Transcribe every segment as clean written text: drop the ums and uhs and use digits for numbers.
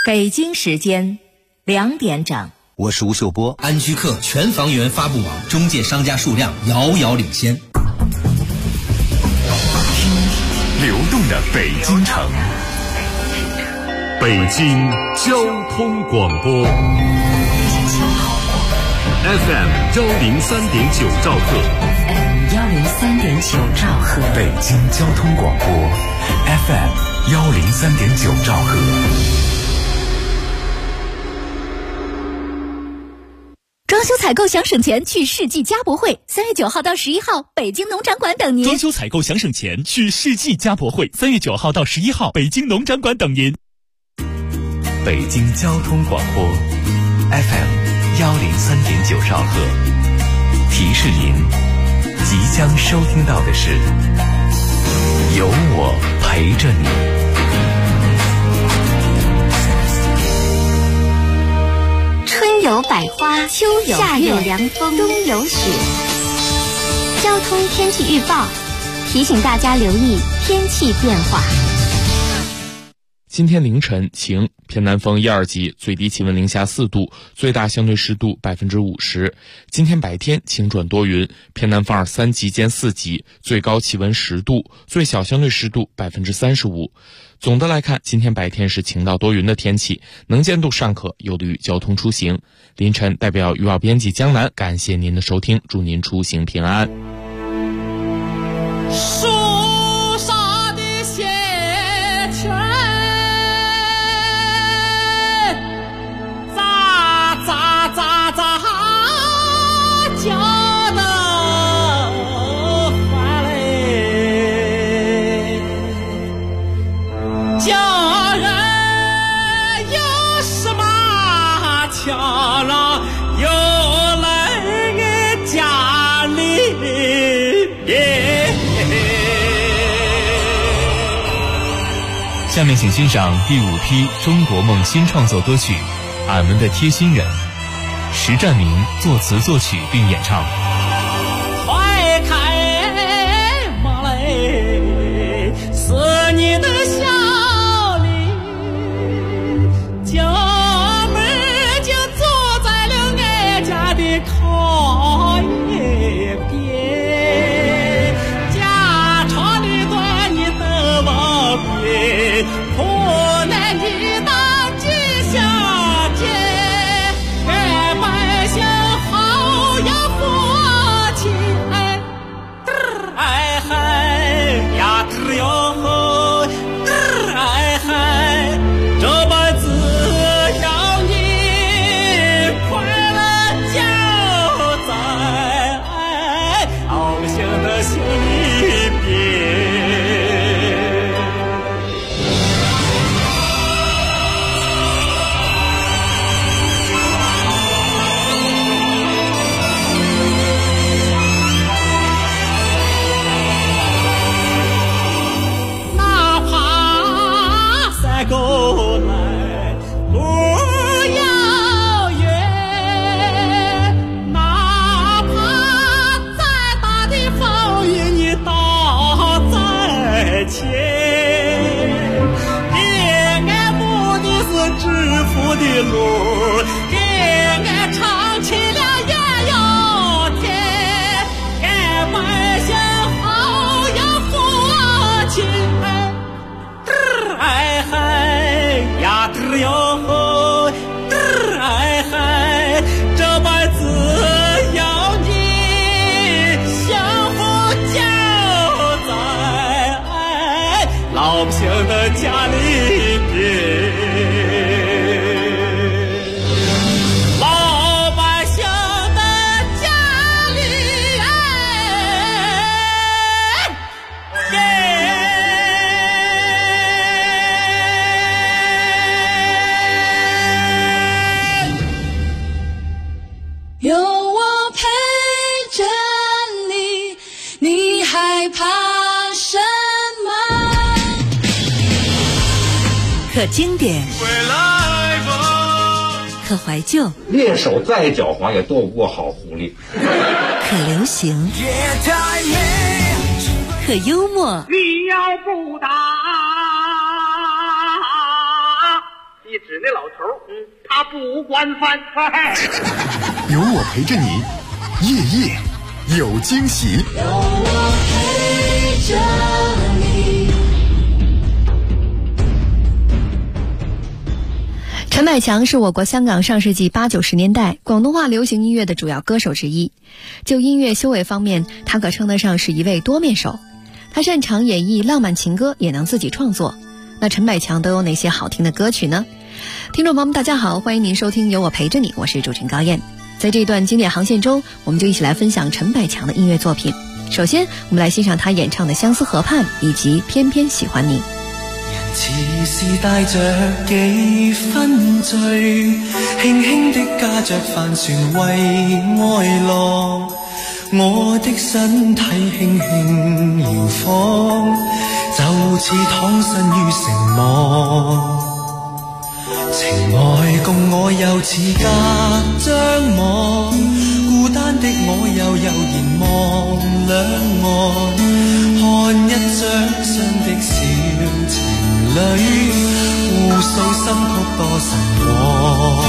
北京时间2点整。 我是吴秀波。 安居客全房源发布网中介商家数量遥遥领先。 流动的北京城，北京交通广播 FM 103.9兆赫， 103.9兆赫， 北京交通广播 FM 103.9兆赫。 装修采购想省钱，去世纪家博会，3月9号到11号，北京农展馆等您。 装修采购想省钱，去世纪家博会，3月9号到11号，北京农展馆等您。 北京交通广播 FM 103.9兆赫，提示您，即将收听到的是有我陪着你。 春有百花，秋有夏有凉风，冬有雪。交通天气预报提醒大家留意天气变化。 今天凌晨晴，偏南风1、2级，最低气温零下4度，最大相对湿度50%。今天白天晴转多云，偏南风2、3级兼4级，最高气温10度，最小相对湿度35%。总的来看，今天白天是晴到多云的天气，能见度尚可，有利于交通出行。凌晨代表预报编辑江南，感谢您的收听，祝您出行平安。 树上的谢泉，咋咋咋咋叫得欢嘞，叫人有什么强让有来家里下面请欣赏第5批中国梦新创作歌曲《俺们的贴心人》，石占明作词作曲并演唱。 怀开马嘞，是你的笑脸，家门就坐在了俺家的靠一边，家长里短你都往边，苦难你当吉祥节，俺百姓好呀福气，哎嗨呀嘚哟吼，哎嗨，这辈子要你快乐就在老百姓的心里边。过来路遥远，哪怕再大的风雨你挡在前，给俺目的是致富的路，给俺唱起了艳阳天，俺百姓好呀福气，哎嗨呀嘚哟吼，哎嗨，这辈子要你幸福就在老百姓的家里边，老百姓的家里有我陪着你，你害怕什么？ 可经典，可怀旧， 猎手再狡猾也躲不过好狐狸。 可流行，可幽默。 你要不打，你只指那老头他不管饭。 有我陪着你，夜夜有惊喜。 有我陪着你。 陈百强是我国香港上世纪80、90年代广东话流行音乐的主要歌手之一。就音乐修为方面，他可称得上是一位多面手。他擅长演绎浪漫情歌，也能自己创作。那陈百强都有哪些好听的歌曲呢？听众朋友们，大家好，欢迎您收听有我陪着你，我是主持人高燕。在这段经典航线中，我们就一起来分享陈百强的音乐作品。首先，我们来欣赏他演唱的《相思河畔》以及《偏偏喜欢你》。 似是帶着幾分醉，輕輕的駕着帆船為愛浪，我的身體輕輕搖晃，就似躺身於城網。情愛共我又似隔張網，孤單的我又悠然望兩岸，看一張張的小情互訴心曲多神往，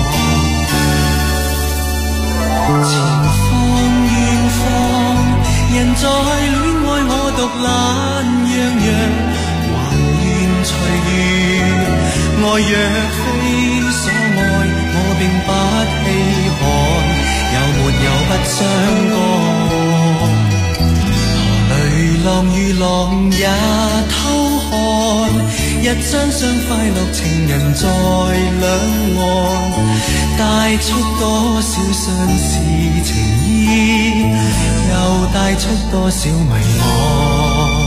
前方遠方，人在戀愛我獨懶洋洋，還願隨緣，愛若非所愛，我並不稀罕，有沒有不相干，河淚浪與浪也偷看，一張張快樂情人在兩岸，帶出多少相思情意，又帶出多少迷惘。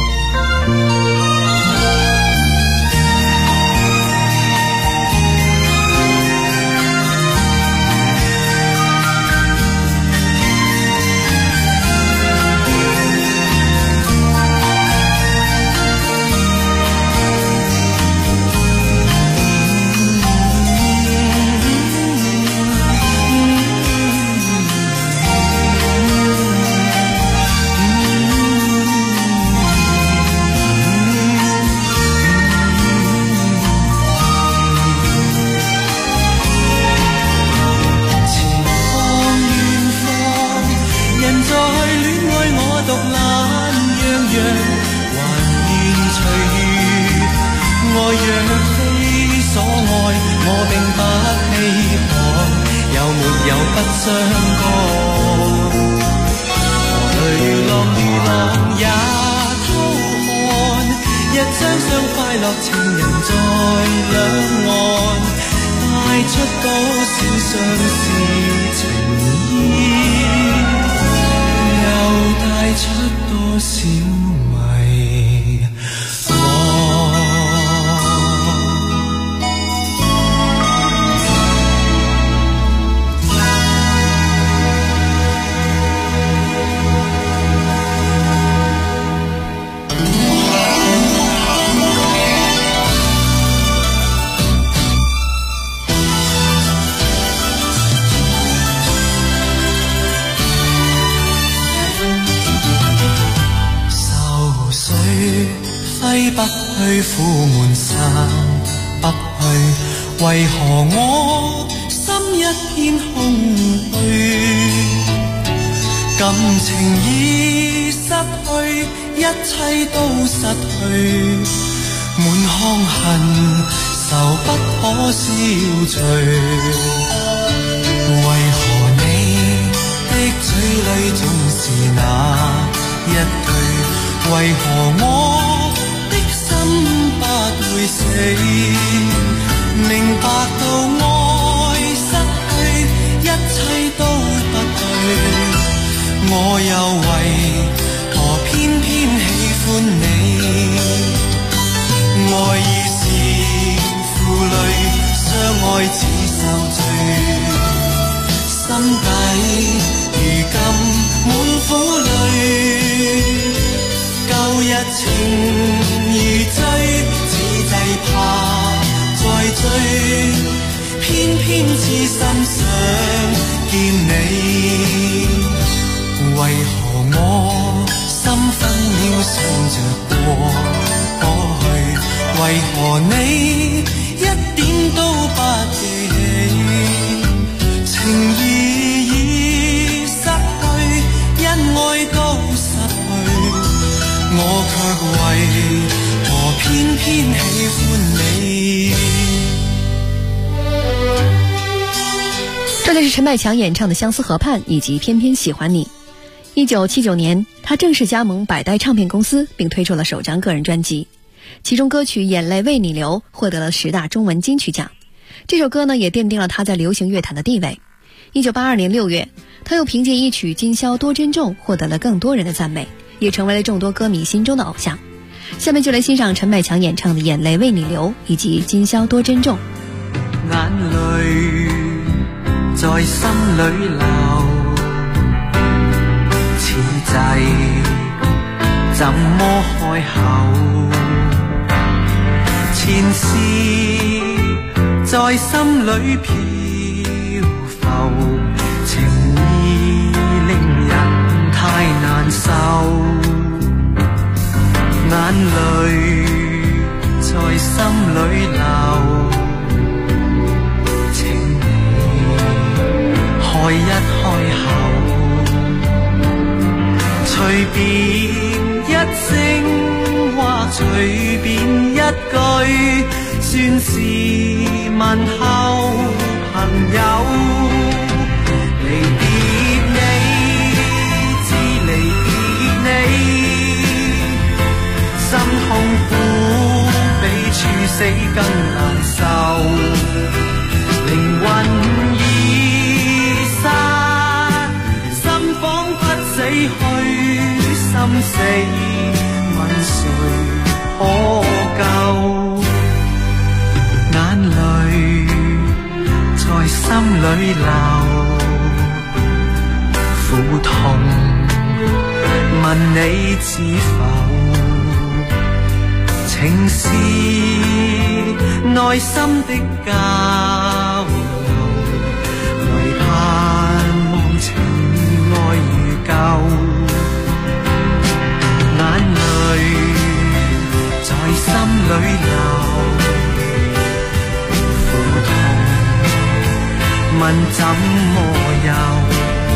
苦悶散不去，為何我心一片空虛？感情已失去，一切都失去，滿腔恨愁不可消除。為何你的嘴裡總是那一句？為何我不會死，明白到愛失去，一切都不對，我又為何偏偏喜歡你？愛已是負累，相愛似受罪，心底如今滿苦淚，舊日情如醉，只懼怕再追，偏偏痴心想見你。為何我心分秒想着過去？為何你一點偏喜歡你。 这就是陈百强演唱的《相思河畔》以及《偏偏喜欢你》。1979年，他正式加盟百代唱片公司，并推出了首张个人专辑，其中歌曲《眼泪为你流》获得了10大中文金曲奖。这首歌呢，也奠定了他在流行乐坛的地位。1982年6月，他又凭借一曲《今宵多珍重》获得了更多人的赞美，也成为了众多歌迷心中的偶像。下面就来欣赏陈百強演唱的《眼淚為你流》以及《今宵多珍重》。 眼淚在心裏流，此際怎麼開口？前事在心裏飄浮，情意令人太難受。眼淚在心裏流，請你開一開口，隨便一聲或隨便一句，算是問候朋友。離別你，知離別你，心痛苦比處死更難受，靈魂已散，心彷彿死去，心死問誰可救？眼淚在心裏流，苦痛問你知否？情是內心的交流，唯盼望情愛如舊。眼淚在心裏流，苦痛問怎麼有？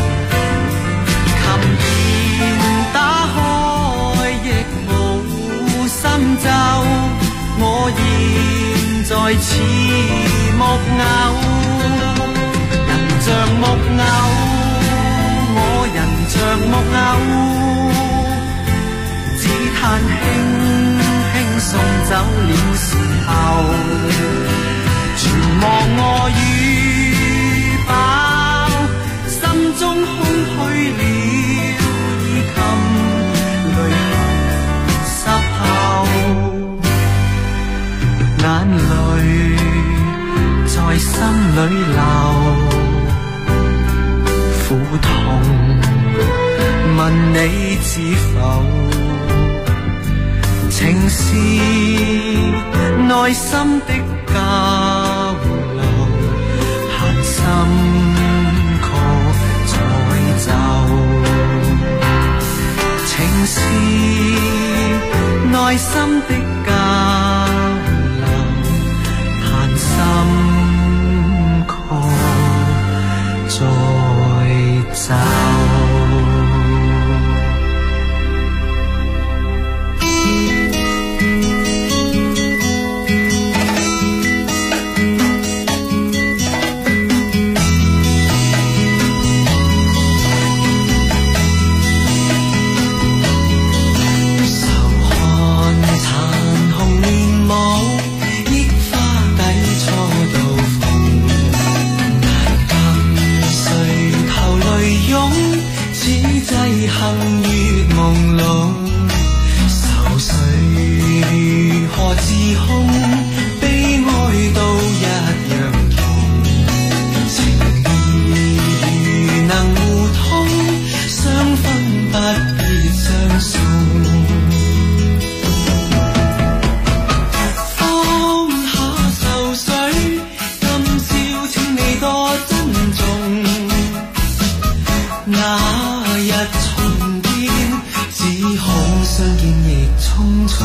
琴鍵打開亦無心奏，我現在似木偶，人像木偶，我人像木偶，只嘆輕輕送走了時候，全忘我與飽，心中空虛了，已禁淚濕透。眼淚在心裏流，苦痛問你知否？情是內心的交流，盼心確在奏。情是內心的交流，盼心確在奏。幸月朦朧，愁緒如何自控？悲哀都一樣痛，情義如能互通，相分不必相送。放下愁緒，今宵請你多珍重。那日重見，只恐相見亦匆匆。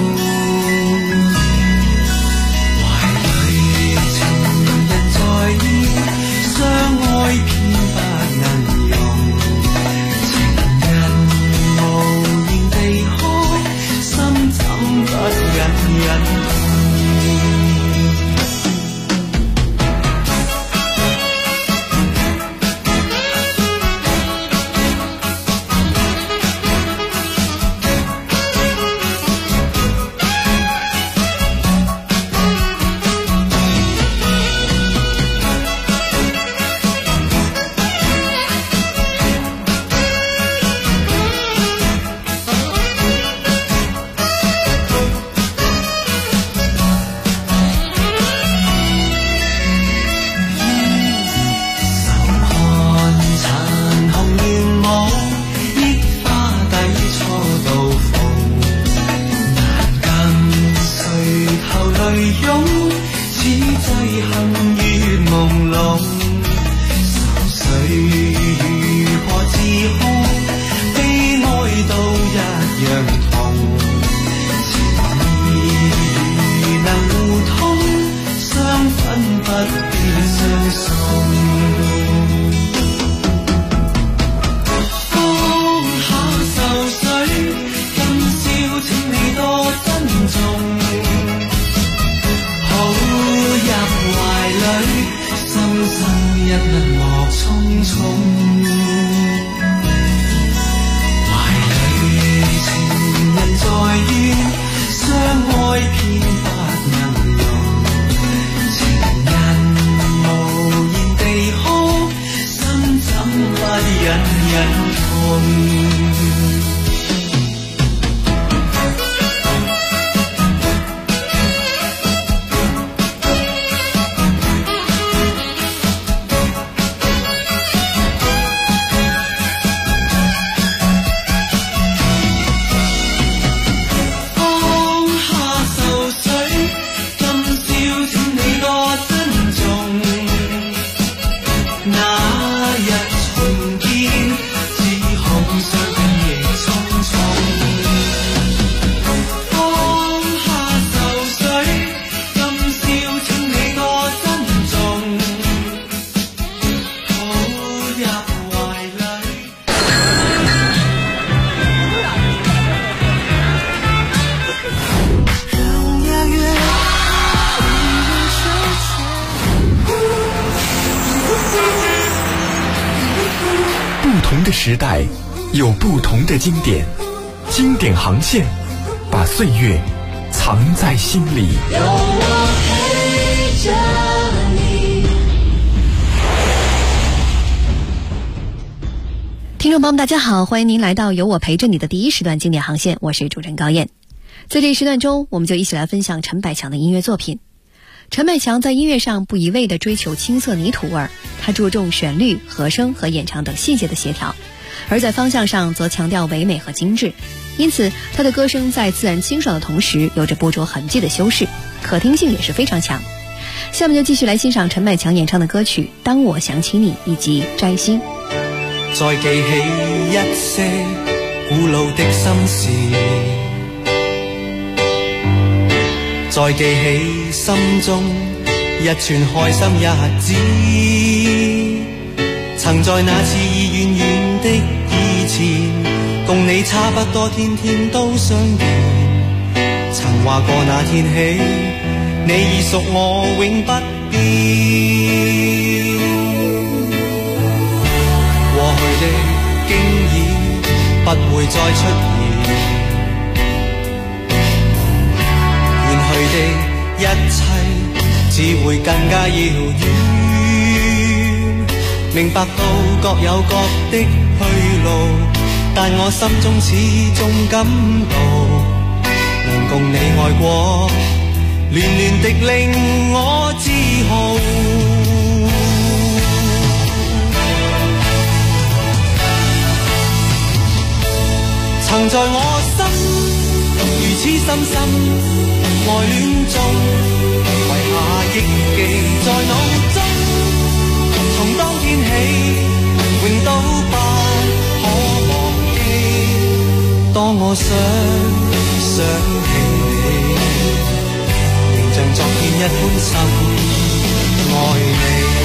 懷裡情人在意，相愛偏不能容。情人無言地哭，心怎不忍忍。 同。 不同的时代有不同的经典，经典航线把岁月藏在心里。 有我陪着你。 听众朋友们大家好，欢迎您来到有我陪着你的第一时段经典航线，我是主持人高燕。在这一时段中，我们就一起来分享陈百强的音乐作品。陈百强在音乐上不一味地追求青涩泥土味，他注重旋律、和声和演唱等细节的协调，而在方向上则强调唯美和精致。因此他的歌声在自然清爽的同时有着不着痕迹的修饰，可听性也是非常强。下面就继续来欣赏陈百强演唱的歌曲《当我想起你》以及《摘星》。 再記起一些古老的心事，再記起心中一串開心日子，曾在那次遠遠的以前，共你差不多天天都相見，曾話過那天起，你已屬我永不變。過去的經已不會再出現，遠去的一切只會更加遙遠。明白到各有各的去路，但我心中始終感到，能共你愛過，暖暖的令我自豪。曾在我心如此深深愛戀中，遺下憶記在腦中，從當天起永都不可忘記。當我想起你，仍像昨天一般深愛你。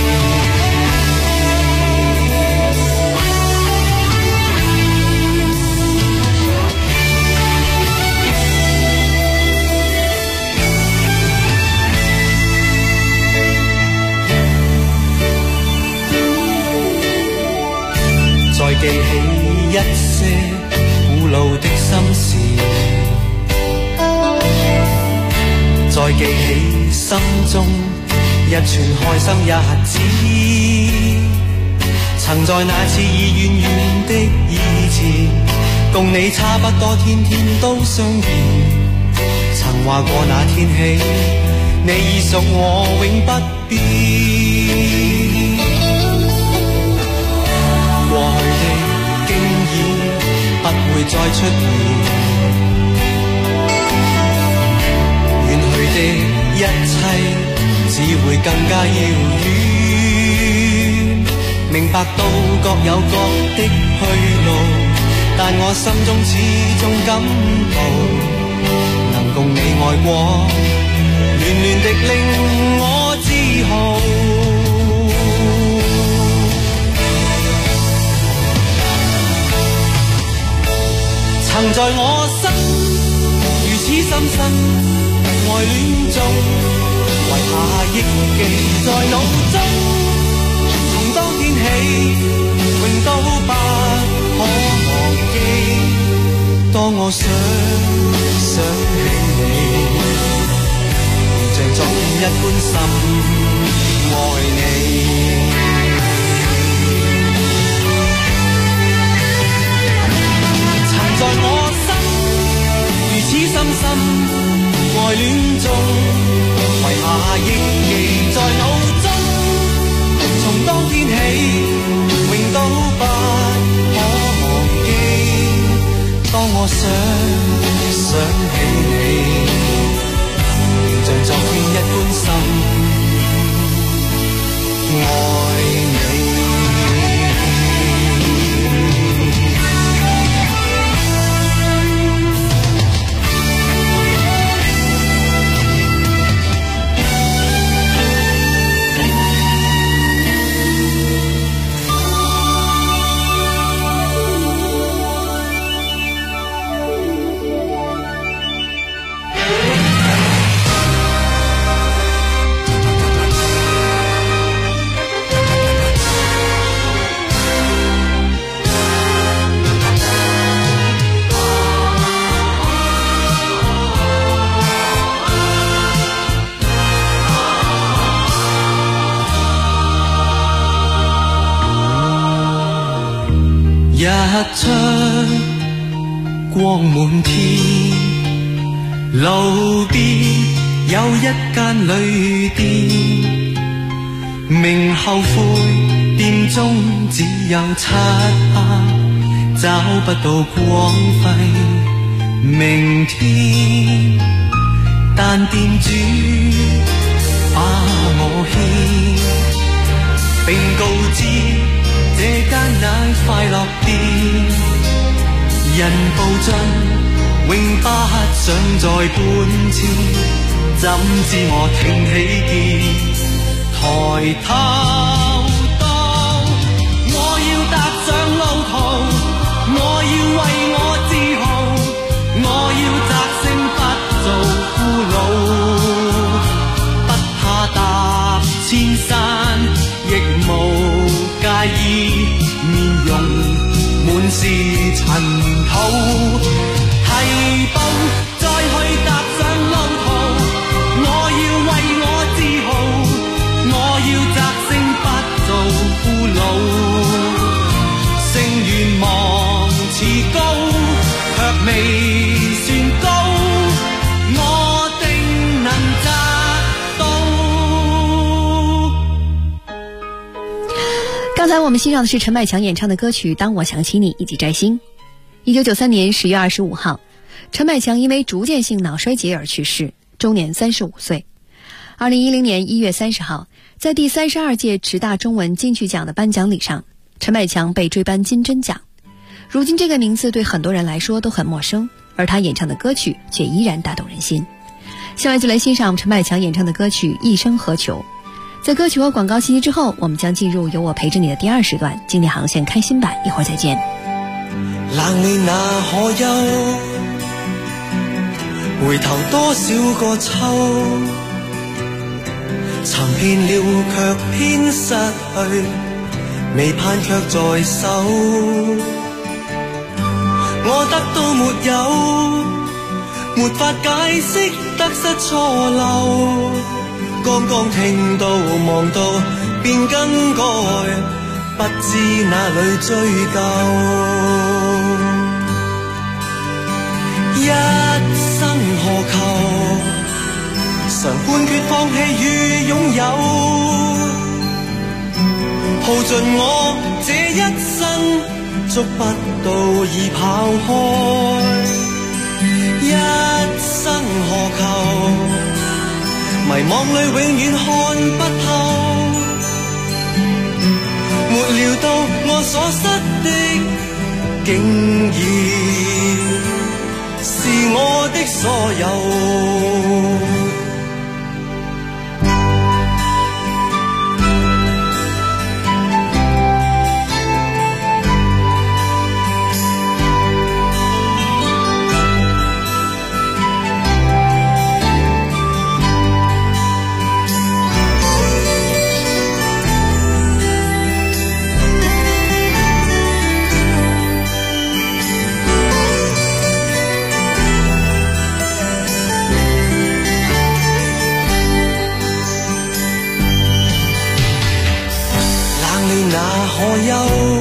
再記起一些古老的心事，再記起心中一串開心日子，曾在那次已遠遠的以前，共你差不多天天都相見，曾話過那天起，你已屬我永不變。過去的經已不會再出現，遠去的一切只會更加遙遠。明白到各有各的去路，但我心中始終感到，能共你愛過，暖暖的令我自豪。曾在我心如此深深愛戀中，遺下憶記在腦中，從當天起永都不可忘記。當我想起你，像昨天一般深愛你。 我想起你，像昨天一般深愛你。日出光滿天，路邊有一間旅店，名後悔店中只有漆黑，找不到光輝明天，但店主把我牽，並告知這間乃快樂店，人步進永不想再搬遷，怎知我挺起肩，抬頭到我要踏上路途，我要為我自豪，我要摘星不做俘虜，不怕踏千山亦無介意，面容滿是塵土，提步再去踏上路途，我要為我自豪，我要摘星不做俘虜，勝願望似高，卻未算高，我定能摘到。 刚才我们欣賞的是陳百強演唱的歌曲《當我想起你》以及《摘星》。1993年10月25號，陳百強因為逐漸性腦衰竭而去世，終年35歲。2010年1月30號，在第32屆10大中文金曲獎的頒獎禮上，陳百強被追頒金針獎。如今這個名字對很多人來說都很陌生，而他演唱的歌曲卻依然打動人心。下面就來欣賞陳百強演唱的歌曲《一生何求》。在歌曲和廣告信息之後，我們將進入有我陪着你的第二時段經典航線開心版，一會兒再見。 冷你那可休，回頭多少個秋，尋遍了卻偏失去，未盼卻在手，我得到沒有，沒法解釋得失錯漏，剛剛聽到望到便更改，不知哪裏追究，一生何求，常判決放棄與擁有，耗盡我這一生，捉不到已跑開，一生何求，迷惘裏永遠看不透，沒料到我所失的竟然是我的所有。可憂，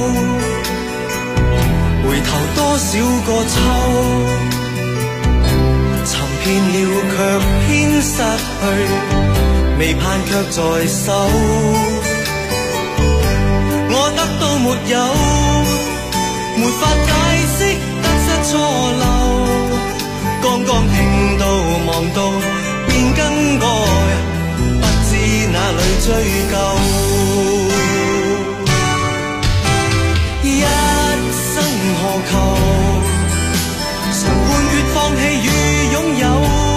回頭多少個秋，尋遍了卻偏失去，未盼卻在手，我得到沒有，沒法解釋得失錯漏。 追究。一生何求？常判決放棄與擁有，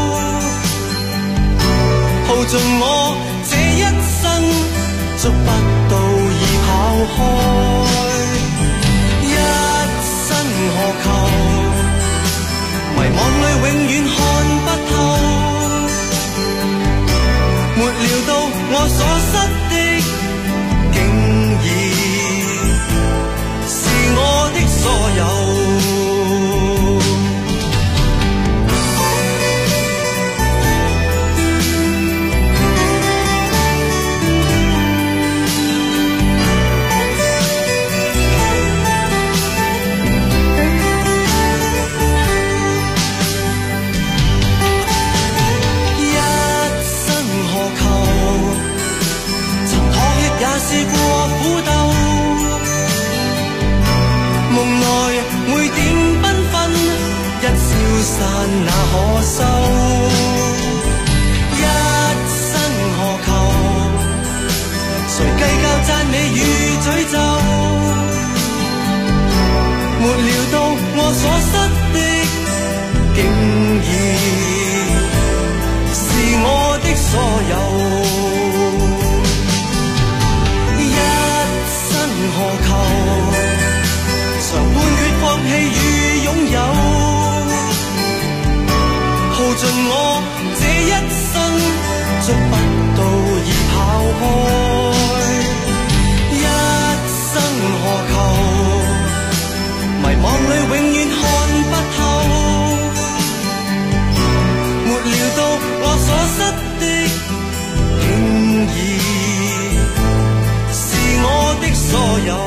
耗盡我這一生，捉不到已跑開。一生何求？迷惘裏永遠看不透，沒料到我所失的，竟已是我的所有。試過苦鬥，夢內每點繽紛，一消散那可收。一生何求？誰計較讚美與詛咒？沒料到我所失的，竟已是我的所有。何求？常判決放棄與擁有，耗盡我這一生，捉不到已跑開。一生何求？迷惘裏永遠看不透，沒料到我所失的，竟已我的所有。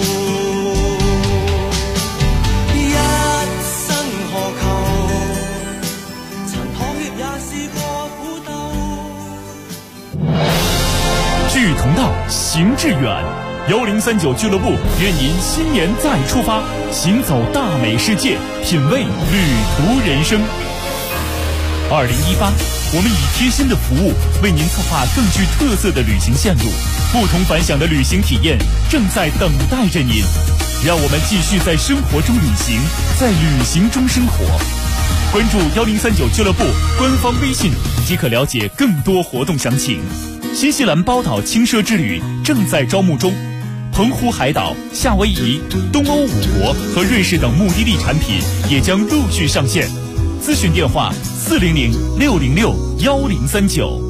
一生何求？曾妥協也試過苦鬥。 志同道，行致遠。1039俱樂部願您新年再出發，行走大美世界，品味旅途人生。2018，我們以貼心的服務為您策劃更具特色的旅行線路，不同凡響的旅行體驗正在等待着您。讓我們繼續在生活中旅行，在旅行中生活。關注1039俱樂部官方微信即可了解更多活動詳情。新西蘭包島輕奢之旅正在招募中，澎湖海島、夏威夷、東歐5國和瑞士等目的地產品也將陸續上線。諮詢電話400-606-1039。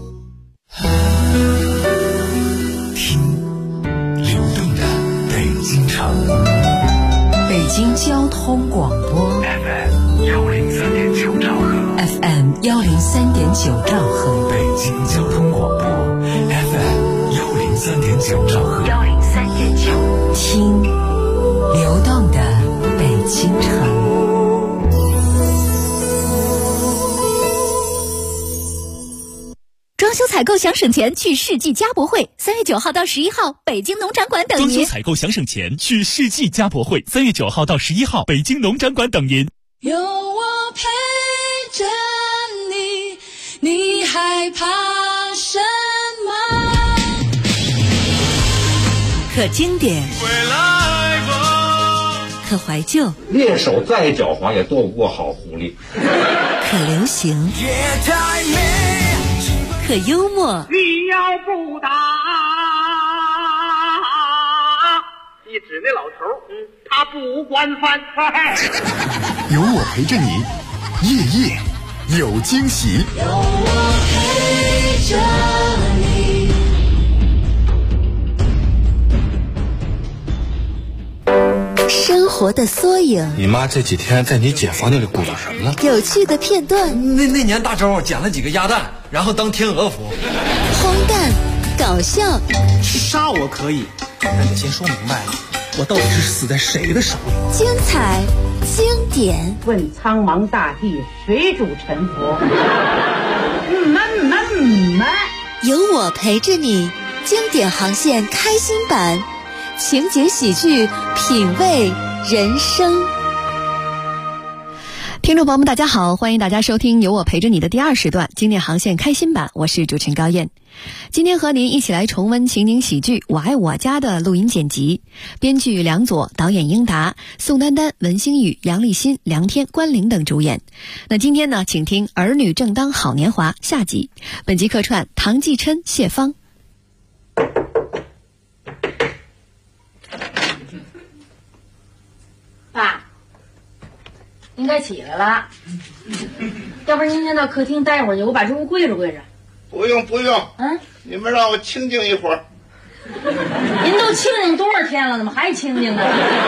聽流動的北京城， 北京交通廣播 FM103.9兆赫 FM103.9兆赫， 北京交通廣播 FM103.9兆赫 103.9，聽流動的北京城。 装修采购想省钱，去世纪家博会，3月9号到11号，北京农展馆等您。 装修采购想省钱，去世纪家博会，3月9号到11号，北京农展馆等您。 有我陪着你，你害怕什么？ 可经典，可怀旧， 猎手再狡猾也斗不过好狐狸。 可流行，可幽默。 你要不打，一指那老头，他不惯犯。 有我陪着你，夜夜有惊喜。 有我陪着你。 生活的缩影。 你妈这几天在你姐房间里鼓捣什么呢？ 有趣的片段。 那年大周捡了几个鸭蛋，然后当天鹅服。 荒诞，搞笑。 杀我可以，但得先说明白了，我到底是死在谁的手里？ 精彩，经典。 问苍茫大地，谁主沉浮？ 有我陪着你，经典航线开心版。情景喜剧，品味人生。 听众朋友们，大家好，欢迎大家收听由我陪着你的第2时段经典航线开心版，我是主持人高燕。今天和您一起来重温情景喜剧《我爱我家》的录音剪辑，编剧梁左，导演英达，宋丹丹、文星宇、杨立新、梁天、关凌等主演。那今天呢，请听《儿女正当好年华》下集。本集客串唐继琛、谢芳。 爸，应该起来了，要不然您先到客厅待会儿去，我把这屋归置归置。 不用，你们让我清静一会儿。 您都清静多少天了，怎么还清静呢？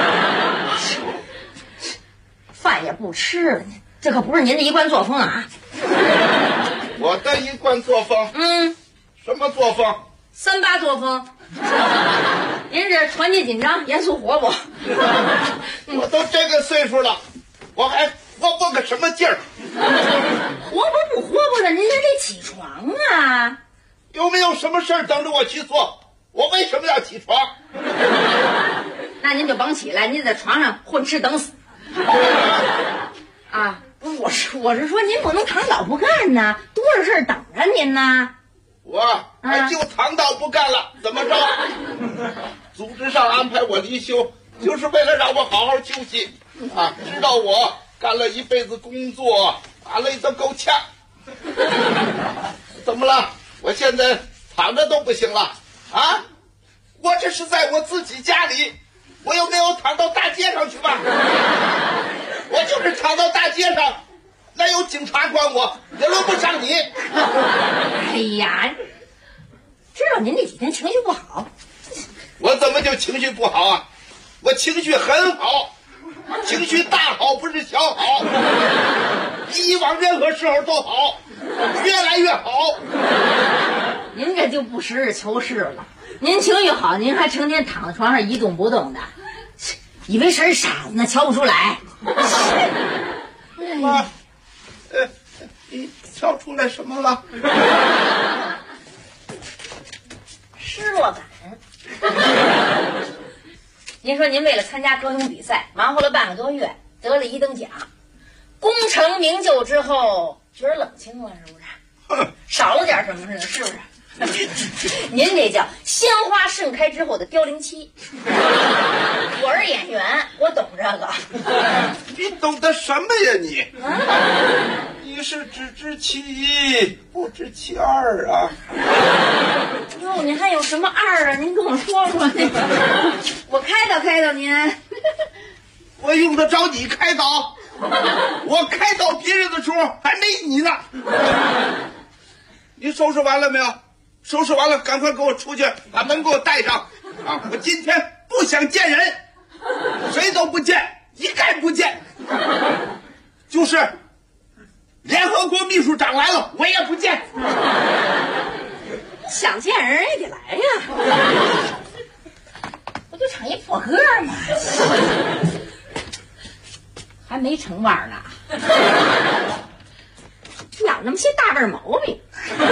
饭也不吃了，这可不是您的一贯作风啊！ 我的一贯作风？什么作风 ？38作风。您这团结紧张，严肃活泼。 我都这个岁数了，我还活泼个什么劲儿？ 活泼不活泼的，您也得起床啊！ 有没有什么事儿等着我去做？我为什么要起床？ 那您就甭起来，您在床上混吃等死。啊，我是说，您不能躺倒不干呐，多少事儿等着您呢。 我就躺倒不干了，怎么着？组织上安排我离休，就是为了让我好好休息啊！知道我干了一辈子工作，累得够呛。怎么了？我现在躺着都不行了啊！我这是在我自己家里，我又没有躺到大街上去吧？我就是躺到大街上，那有警察管我，也轮不上你。 哎呀，知道您这几天情绪不好。 我怎么就情绪不好啊？我情绪很好，情绪大好不是小好，以往任何时候都好，越来越好。 您这就不实事求是了。您情绪好，您还成天躺在床上一动不动的，以为谁是傻子呢？瞧不出来。 妈，你瞧出来什么了？ 失落感。您说您为了参加歌咏比赛，忙活了半个多月，得了1等奖，功成名就之后，觉得冷清了，是不是？少了点什么似的，是不是？您这叫鲜花盛开之后的凋零期。我是演员，我懂这个。 你懂得什么呀你？你是只知其一，不知其二啊！ 哟，您还有什么二啊？您跟我说说。我开导您。 我用得着你开导？我开导别人的时候还没你呢。你收拾完了没有？收拾完了，赶快给我出去，把门给我带上啊！我今天不想见人，谁都不见，一概不见。就是联合国秘书长来了，我也不见。 想见人也得来呀，不就唱一破歌吗？还没成腕呢，养那么些大辈毛病。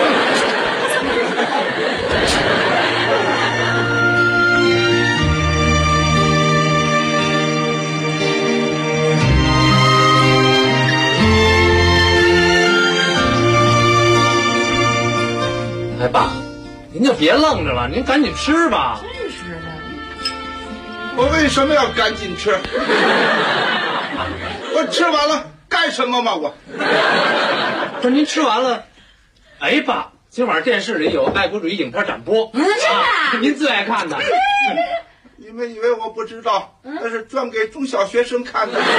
哎，爸，您就别愣着了，您赶紧吃吧。 真是的， 我为什么要赶紧吃？我吃完了干什么嘛？我不是您吃完了。哎，爸，今晚电视里有爱国主义影片展播，您最爱看的。 你们以为我不知道？那是专给中小学生看的。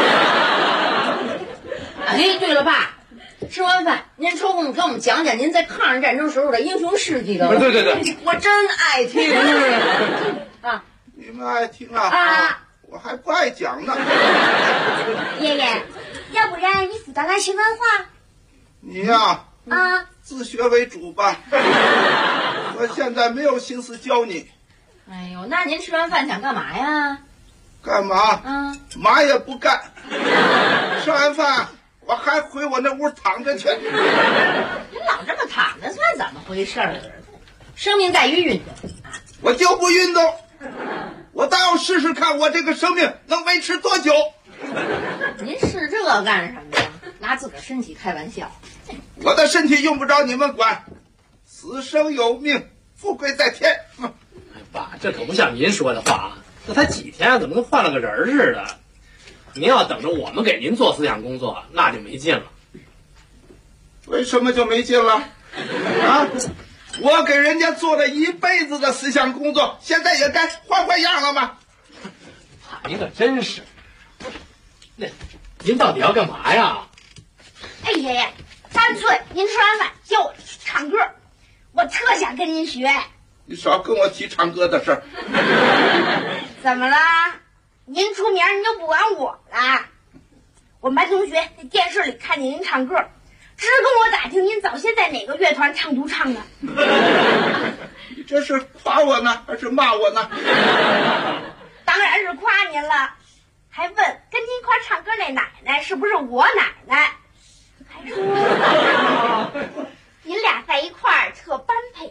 哎，对了，爸，吃完饭您抽空给我们讲讲您在抗日战争时候的英雄事迹的。 对， 我真爱听。啊， 你们爱听啊？我还不爱讲呢。 爷爷，要不然你辅导俺学文化？ 你呀，自学为主吧。我现在没有心思教你。 哎呦，那您吃完饭想干嘛呀？ 干嘛？嘛也不干。吃完饭我还回我那屋躺着去。 您老这么躺着算怎么回事儿？生命在于运动。 我就不运动，我倒要试试看我这个生命能维持多久。 您试这干什么呀？ 拿自个儿身体开玩笑。 我的身体用不着你们管，死生有命，富贵在天。 爸，这可不像您说的话，这才几天，怎么跟换了个人似的？您要等着我们给您做思想工作，那就没劲了。 为什么就没劲了？啊，我给人家做了一辈子的思想工作，现在也该换样了吗？ 您可真是，那您到底要干嘛呀？ 哎，爷爷，干脆您吃完饭叫我去唱歌，我特想跟您学。 你少跟我提唱歌的事儿。 怎么了？您出名您就不管我了？我们班同学在电视里看见您唱歌，直跟我打听您早先在哪个乐团唱独唱的。 你这是夸我呢，还是骂我呢？ 当然是夸您了，还问跟您一块唱歌那奶奶是不是我奶奶，还说您俩在一块儿特般配。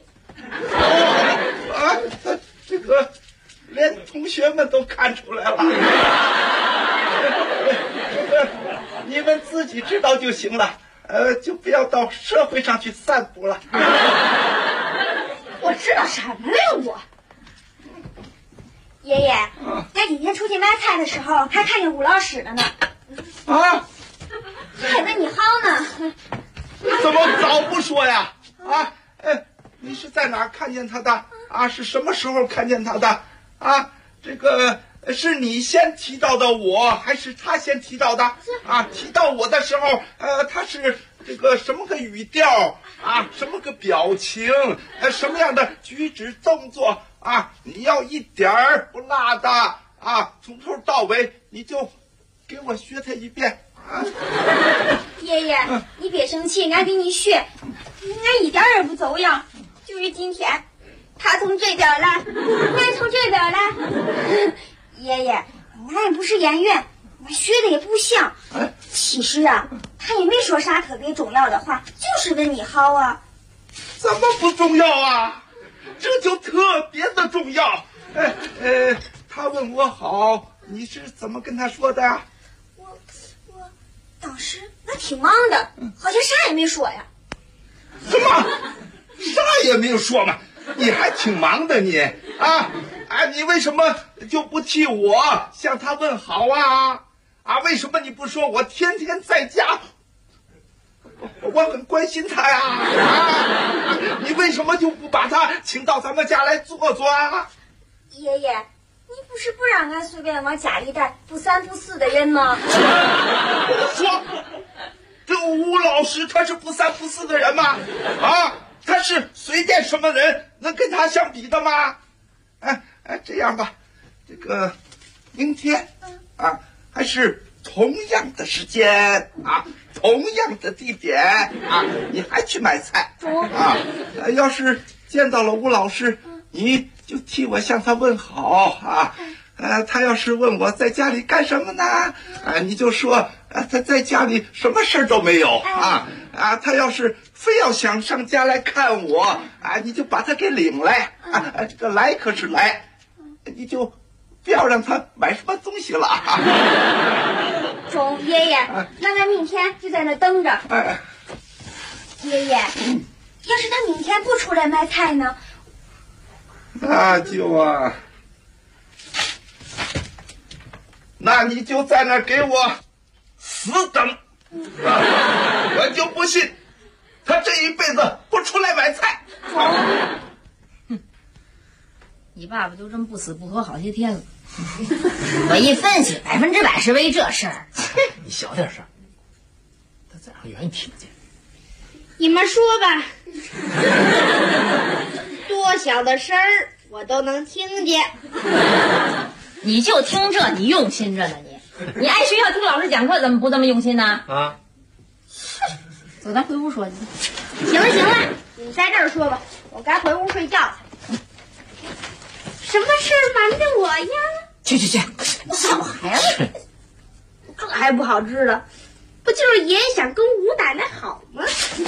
这个连同学们都看出来了。你们自己知道就行了，就不要到社会上去散布了。 我知道什么了我？爷爷，那几天出去买菜的时候，还看见吴老师了呢。 啊？ 还问你好呢。 怎么早不说呀？啊，你是在哪儿看见他的？啊，是什么时候看见他的？啊，这个是你先提到的我，还是他先提到的？啊，提到我的时候，他是这个什么个语调啊，什么个表情，什么样的举止动作啊？你要一点儿不落的啊，从头到尾你就给我学他一遍。 爷爷，你别生气，俺给你学，俺一点也不走样。就是今天，他从这边来，俺从这边来。爷爷，俺也不是演员，我学的也不像。其实啊，他也没说啥特别重要的话，就是问你好啊。 怎么不重要啊？这就特别的重要。他问我好，你是怎么跟他说的呀？ 我当时我挺忙的，好像啥也没说呀。 什么？啥也没有说嘛？你还挺忙的你啊！你为什么就不替我向他问好啊？为什么你不说我天天在家，我很关心他呀？你为什么就不把他请到咱们家来坐坐啊？ 爷爷，你不是不让俺随便往家里带不三不四的人吗？ 说，这吴老师他是不三不四的人吗？他是随便什么人能跟他相比的吗？这样吧，这个明天还是同样的时间同样的地点你还去买菜要是见到了吴老师，你就替我向他问好他要是问我在家里干什么呢？你就说他在家里什么事都没有他要是非要想上家来看我你就把他给领来这个来可是来，你就不要让他买什么东西了中，爷爷，那俺明天就在那等着。爷爷，要是他明天不出来买菜呢？ 那你就在那给我死等我就不信他这一辈子不出来买菜。 你爸爸就这么不死不活好些天了。我一分析，100%是为这事儿。 你小点声，他再让远听见。 你们说吧，多小的事儿我都能听见。 你就听这，你用心着呢你挨学校听老师讲课，怎么不这么用心呢？走，咱回屋说去。 行了，你在这儿说吧，我该回屋睡觉去。什么事儿瞒着我呀？ 去， 小孩子，这还不好知道，不就是爷爷想跟吴奶奶好吗？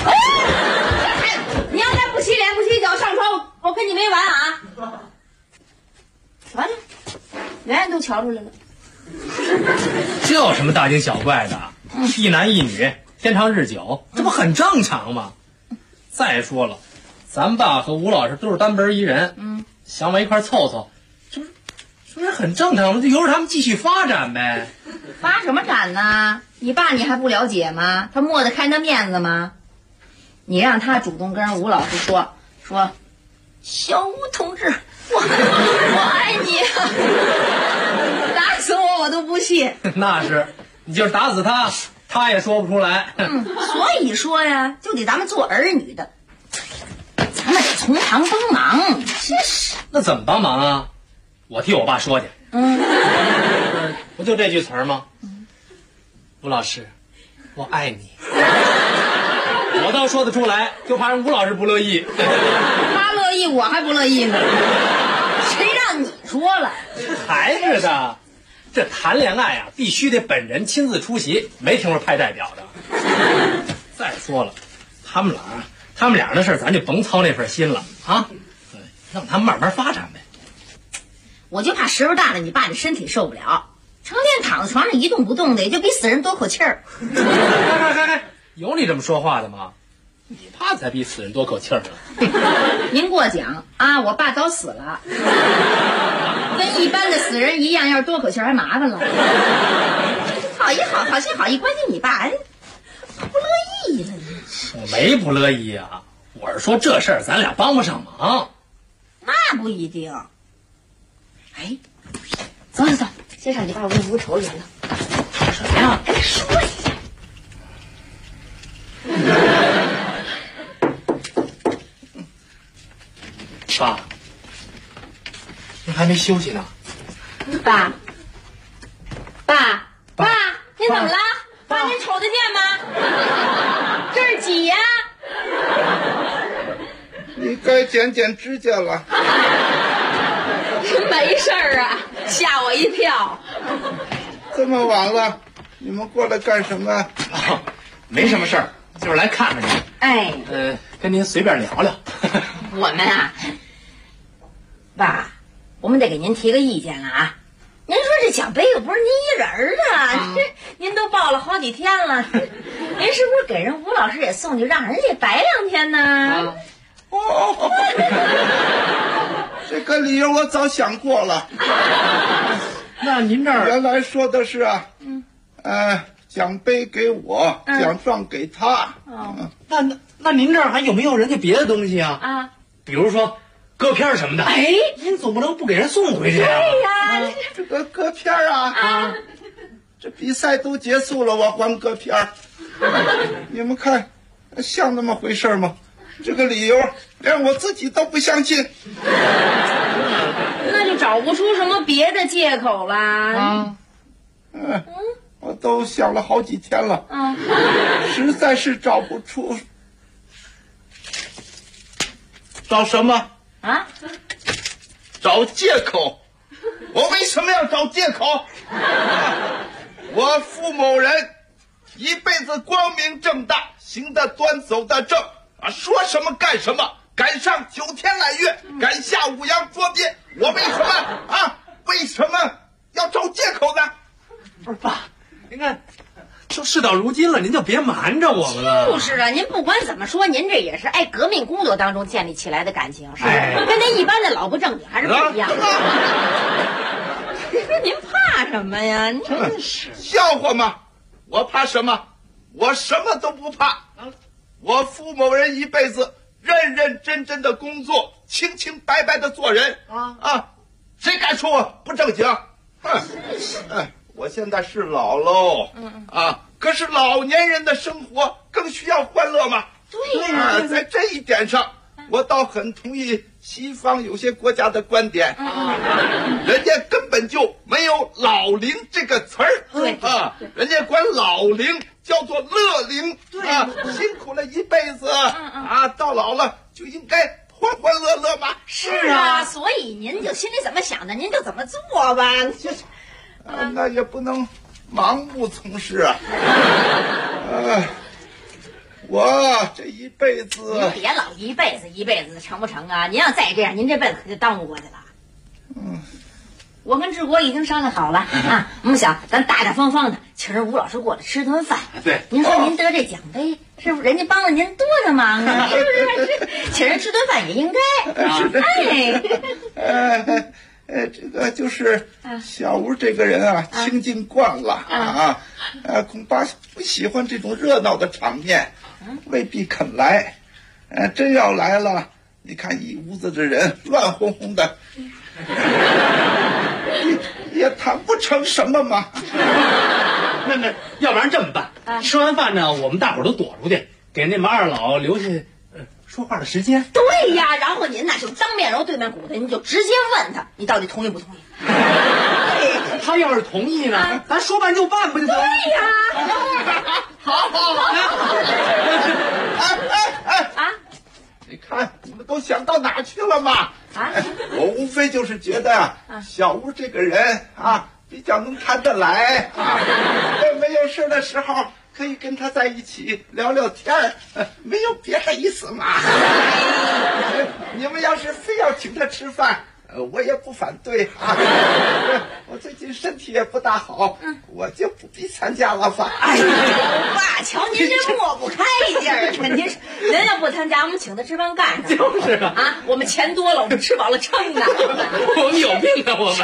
你要再不洗脸不洗脚上床，我跟你没完啊！完了，圆圆都瞧出来了。 这有什么大惊小怪的？一男一女， 天长日久，这不很正常吗？再说了，咱爸和吴老师都是单本一人，想往一块凑凑，这不是很正常吗？就由着他们继续发展呗。 发什么展呢？你爸你还不了解吗？他抹得开那面子吗？你让他主动跟吴老师说，小吴同志，我爱你，打死我都不信。 那是，你就是打死他，他也说不出来。 所以说呀，就得咱们做儿女的，咱们得从旁帮忙。这是那怎么帮忙啊？我替我爸说去。不就这句词儿吗？吴老师，我爱你。我倒说得出来，就怕人吴老师不乐意。 他乐意，我还不乐意呢。谁让你说了？ 还是的，这谈恋爱啊，必须得本人亲自出席，没听说派代表的。再说了，他们俩的事咱就甭操那份心了啊，让他们慢慢发展呗。 我就怕时候大了，你爸这身体受不了，成天躺在床上一动不动的，也就比死人多口气儿。 有你这么说话的吗？你爸才比死人多口气儿呢。 您过奖啊，我爸早死了，跟一般的死人一样，要是多口气儿还麻烦了。好心好意，关键你爸不乐意了。 我没不乐意啊，我是说这事儿咱俩帮不上忙。 那不一定。哎，走，先上你爸屋瞅一眼了。什么呀？跟你说一下。 爸，您还没休息呢。 爸，您怎么了？爸，您瞅得见吗？这是几呀？ 你该剪指甲了。 没事儿啊，吓我一跳。 这么晚了，你们过来干什么？ 没什么事儿，就是来看看你。 哎， 跟您随便聊聊。 我们啊，爸，我们得给您提个意见了啊。您说这奖杯又不是您一人的，这您都报了好几天了，您是不是给人吴老师也送去，让人家白2天呢？ 这个理由我早想过了。 那您这儿原来说的是奖杯给我，奖状给他。 那您这儿还有没有人家别的东西啊？比如说歌片什么的。哎，您总不能不给人送回去啊？ 对呀， 这个歌片这比赛都结束了，我还歌片你们看像那么回事吗？这个理由连我自己都不相信。 那就找不出什么别的借口啦。 我都想了好几天了，实在是找不出。找什么啊？ 找借口。我为什么要找借口？我傅某人一辈子光明正大，行得端，走得正说什么干什么，敢上9天揽月，敢下5洋捉鳖。我为什么要找借口呢？ 不是爸，您看，就事到如今了，您就别瞒着我们了。 就是啊，您不管怎么说，您这也是革命工作当中建立起来的感情，是吧？跟您一般的老不正经还是不一样的。您怕什么呀？您真是笑话吗？我怕什么？我什么都不怕。我傅某人一辈子认认真真的工作，清清白白的做人谁敢说我不正经？我现在是老喽，可是老年人的生活更需要欢乐嘛。 对呀， 在这一点上，我倒很同意西方有些国家的观点，人家根本就没有老龄这个词儿，人家管老龄叫做乐龄，辛苦了一辈子到老了就应该欢欢乐乐嘛。 是啊，所以您就心里怎么想的，您就怎么做吧。 那也不能盲目从事啊。我这一辈子， 您别老一辈子成不成啊？您要再这样，您这辈子可就耽误过去了。 我跟志国已经商量好了啊，我们想咱大大方方的请人吴老师过来吃顿饭。 对， 您说您得这奖杯，是不是人家帮了您多大忙啊？是不是？请人吃顿饭也应该啊。 这个就是小吴这个人啊，清静惯了恐怕不喜欢这种热闹的场面，未必肯来。真要来了，你看一屋子的人乱哄哄的，也谈不成什么嘛。 那要不然这么办，吃完饭呢，我们大伙儿都躲出去，给那么二老留下说话的时间。 对呀，然后您呢就当面揉对面骨头，您就直接问他，你到底同意不同意？ 他要是同意呢，咱说办就办，不就得了？ 对呀， 好。你看你们都想到哪去了嘛？我无非就是觉得小吴这个人比较能谈得来在没有事的时候可以跟他在一起聊聊天没有别的意思嘛。你们要是非要请他吃饭，我也不反对我最近身体也不大好，我就不必参加了吧。 哎呦，爸，瞧您这抹不开劲儿，您要不参加，我们请他吃饭干什么？ 就是我们钱多了，我们吃饱了撑的。 我们有病啊，我们。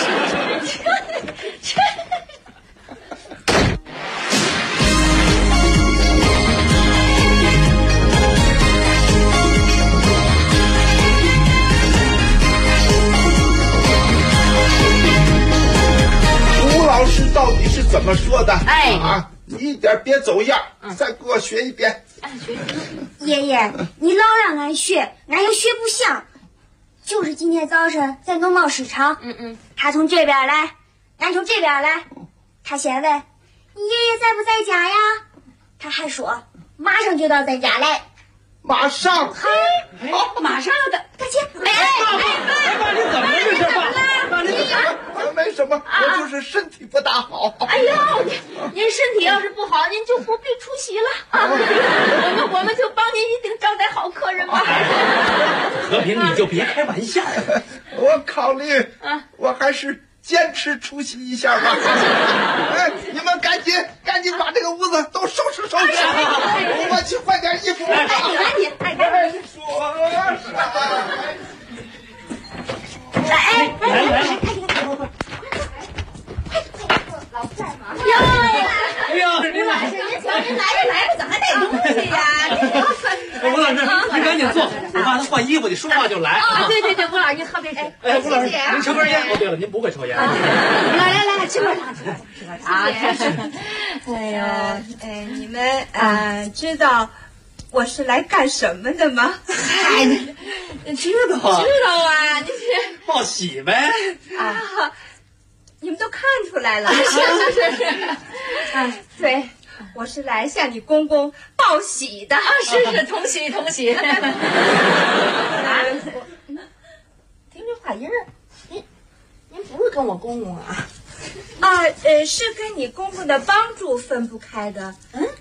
老师到底是怎么说的？你一点别走样，再给我学一遍。 爷爷，你老让俺学，俺又学不像。就是今天早上在农贸市场，他从这边来，俺从这边来。他先问你爷爷在不在家呀？他还说马上就到咱家来。 马上？ 马上的， 大姐， 爸，你怎么回事？爸，你没什么，我就是身体不大好。 哎呦，您身体要是不好，您就不必出席了我们就帮您一定招待好客人吧。 和平，你就别开玩笑。 我考虑我还是坚持出席一下吧。你们赶紧把这个屋子都收拾收拾，我去换点衣服。 赶紧老在吗？ 哎呦，吴老师，您来了，怎么还带东西呀？ 吴老师，您赶紧坐，我怕他换衣服，你说话就来。 对，吴老师，您喝杯水。 吴老师，您抽根烟。对了，您不会抽烟。 来，吃块糖。 你们知道我是来干什么的吗？ 知道啊， 你是报喜呗。 你们都看出来了。 是。 对，我是来向你公公报喜的。 是，同喜。听这话音儿，您不是跟我公公啊？ 是跟你公公的帮助分不开的。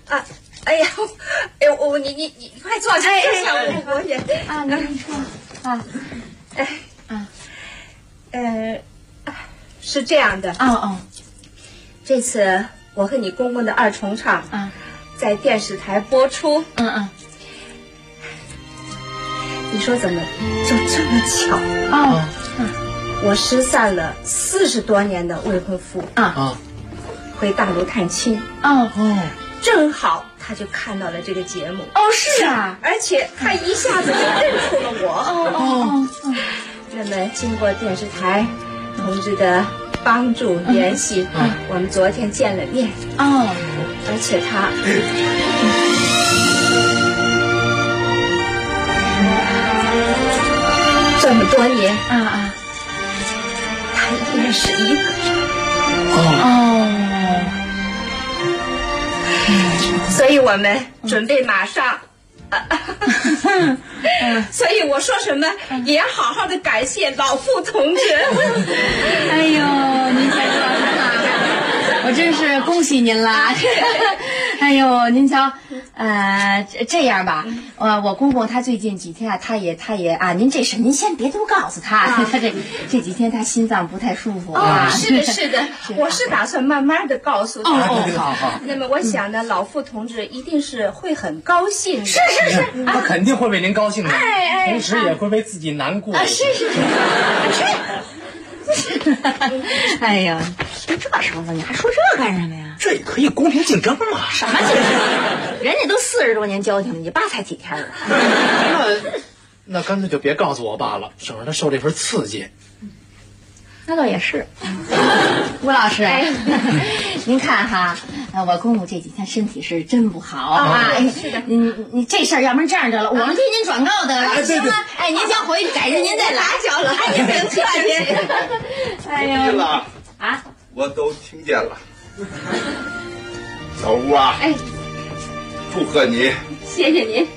你快坐下，我也您说是这样的。这次我和你公公的二重唱在电视台播出。你说怎么就这么巧？我失散了40多年的未婚夫回大陆探亲。正好他就看到了这个节目。 是啊， 而且他一下子就认出了我。那么经过电视台同志的帮助联系，我们昨天见了面。而且他这么多年他依然是一个人。所以我们准备马上。所以我说什么也要好好的感谢老傅同志。 哎呦，您先说。 我真是恭喜您啦！哎呦，您瞧，这样吧，我公公他最近几天啊，他也啊，您这事您先别都告诉他，他这几天他心脏不太舒服啊。 是的，我是打算慢慢的告诉他。 好。 那么我想呢，老傅同志一定是会很高兴的。 是， 他肯定会为您高兴的， 哎， 同时也会为自己难过。 是。哎呀，都这时候了，你还说这干什么呀？ 这也可以公平竞争嘛？ 什么竞争？人家都40多年交情了，你爸才几天了？ 那干脆就别告诉我爸了，省得他受这份刺激。 那倒也是，吴老师，您看哈，我公公这几天身体是真不好啊。 是的， 你这事儿要不然这样得了，我们替您转告的，行吗？哎，您先回去，改日您再来就了。哎，您别客气。哎呀，啊， 我都听见了。小吴啊， 哎， 祝贺你， 谢谢您。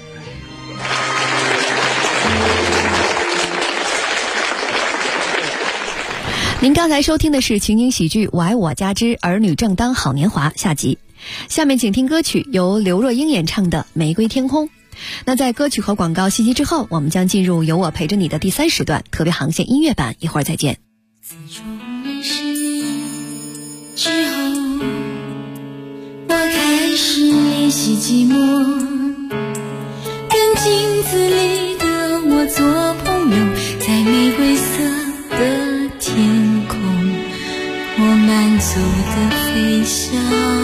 您刚才收听的是情景喜剧《我爱我家之儿女正当好年华》下集，下面请听歌曲由刘若英演唱的《玫瑰天空》。那在歌曲和广告信息之后，我们将进入有我陪着你的第3时段特别航线音乐版，一会儿再见。 自从认识你之后，我开始练习寂寞，跟镜子里的我做朋友，在玫瑰色的天空，我满足的飞翔。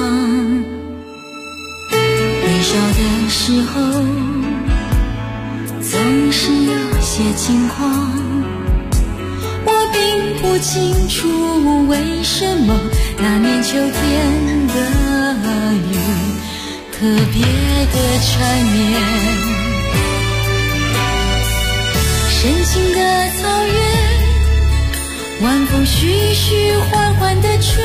微笑的时候总是有些轻狂，我并不清楚为什么那年秋天的雨特别的缠绵。深情的草原，晚风徐徐缓缓地吹，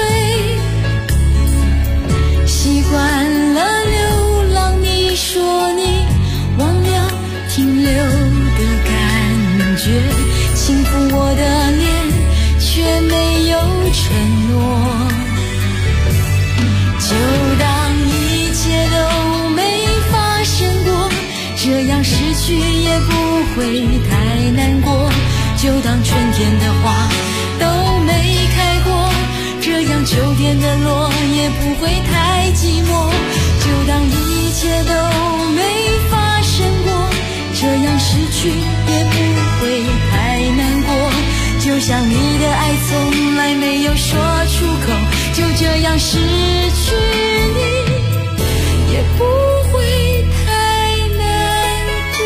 习惯了流浪，你说你忘了停留的感觉，轻抚我的脸却没有承诺，就当一切都没发生过，这样失去也不会太难过，就当春天的花都没开过，这样秋天的落也不会太寂寞，就当一切都没发生过，这样失去也不会太难过，就像你的爱从来没有说出口，就这样失去你也不会太难过。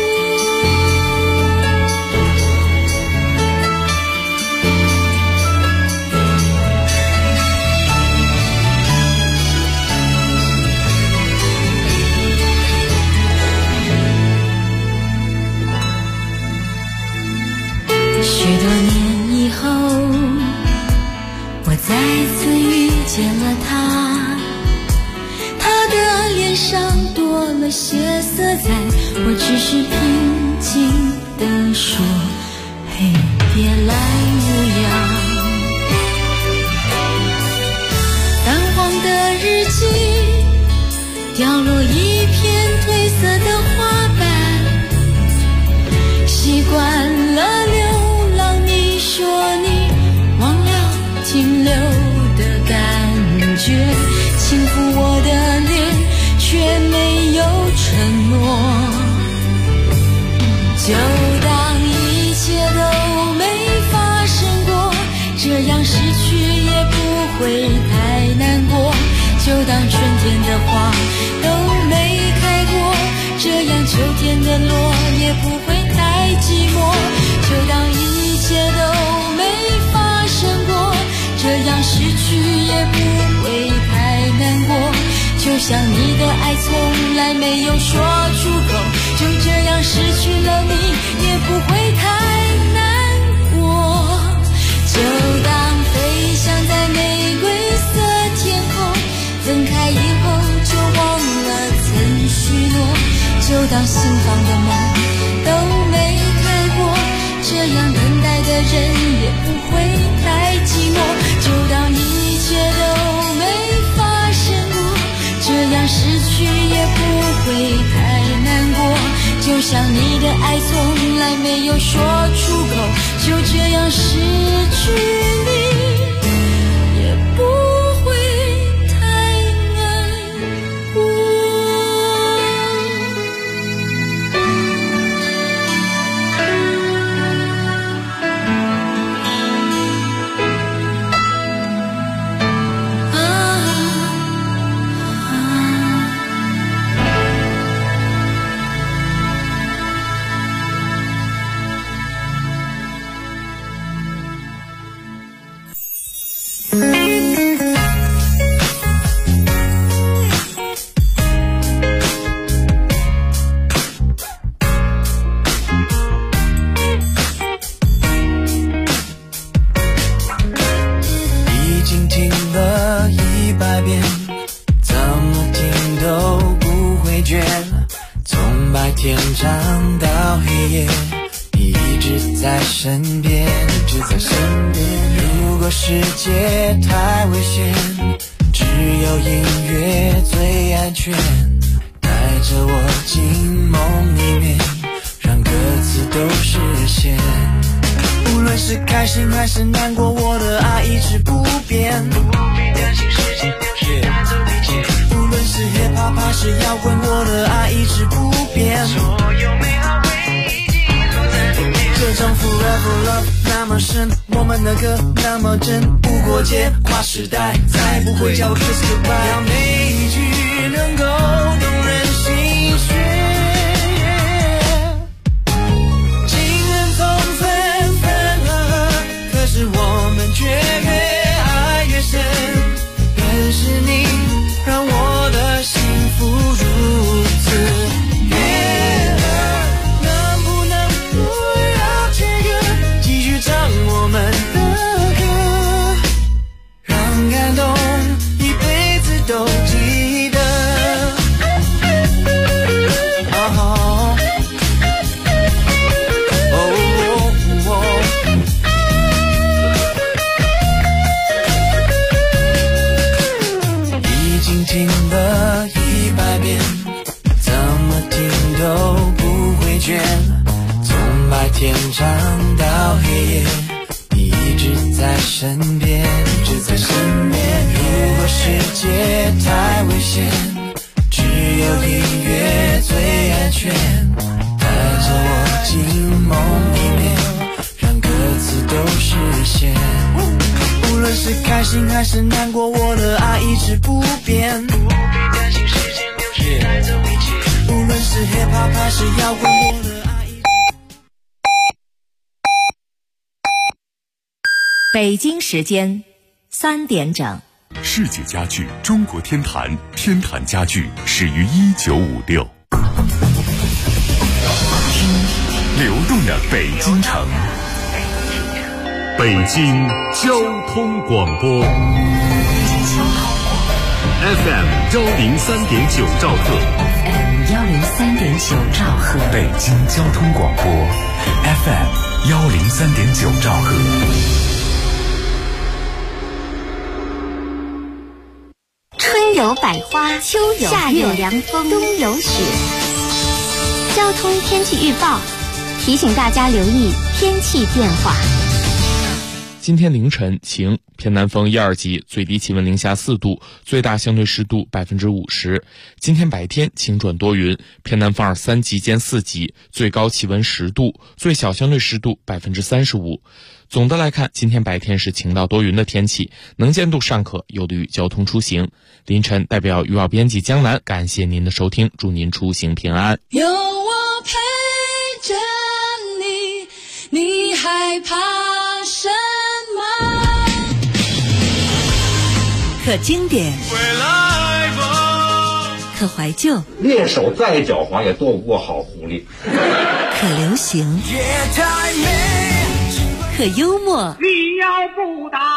许多年以后，我再次遇见了他，他的脸上多了些色彩，我只是平静地说，嘿，别来无恙。泛黄的日记掉落一片褪色的花瓣，习惯了流浪，你说你忘了停留的感觉，轻抚我的脸却没有承诺，就当一切都没发生过，这样失去也不会太难过，就当春天的花都没开过，这样秋天的落也不会太寂寞，就当一切都没发生过，这样失去也不会太难过，就像你的爱从来没有说出口，就这样失去了你也不会太难过，就当飞翔在玫瑰色天空，分开以后就忘了曾许诺，就当心房的门都没开过，这样等待的人也不会太寂寞，就当一切都没会太难过，就像你的爱从来没有说出口，就这样失去你，也不会太难过。 世界太危险，只有音乐最安全，带着我进梦里面，让歌词都实现。无论是开心还是难过，我的爱一直不变，不必担心时间流逝带走一切。无论是 hip hop 还是摇滚，我的爱一直不变，所有美好回忆记录在里面。这种 forever love 那么深，我们的歌那么真，不过界跨时代，再不会叫 kiss goodbye。要每一句能够动人心弦，情人总分分合合，可是我们却越爱越深。更是你让我的幸福如此悦耳，能不能不要切割，继续唱我们的歌，让感动一辈子都记得。已经听了100遍，怎么听都不会倦，从白天唱到黑夜，你一直在身边，只在身边。如果世界太危险，只有音乐最安全，带着我进梦里面，让歌词都实现。无论是开心还是难过，我的爱一直不变，不必担心时间流逝带走一切。无论是 hip hop 还是摇滚，我的爱一直。 北京时间3点整。 世界家具中国天坛，天坛家具始于1956。流动的北京城，北京交通广播 FM 103.9兆赫， 103.9兆赫， 北京交通广播 FM 103.9兆赫。 春有百花，秋有夏有凉风，冬有雪。交通天气预报提醒大家留意天气变化。 今天凌晨晴，偏南风1、2级，最低气温零下4度，最大相对湿度50%。今天白天晴转多云，偏南风2、3级兼4级，最高气温10度，最小相对湿度35%。总的来看，今天白天是晴到多云的天气，能见度尚可，有利于交通出行。凌晨代表预报编辑江南，感谢您的收听，祝您出行平安。 有我陪着你，你害怕什么？ 可经典，可怀旧， 猎手再狡猾也斗不过好狐狸。 可流行，可幽默。 你要不打，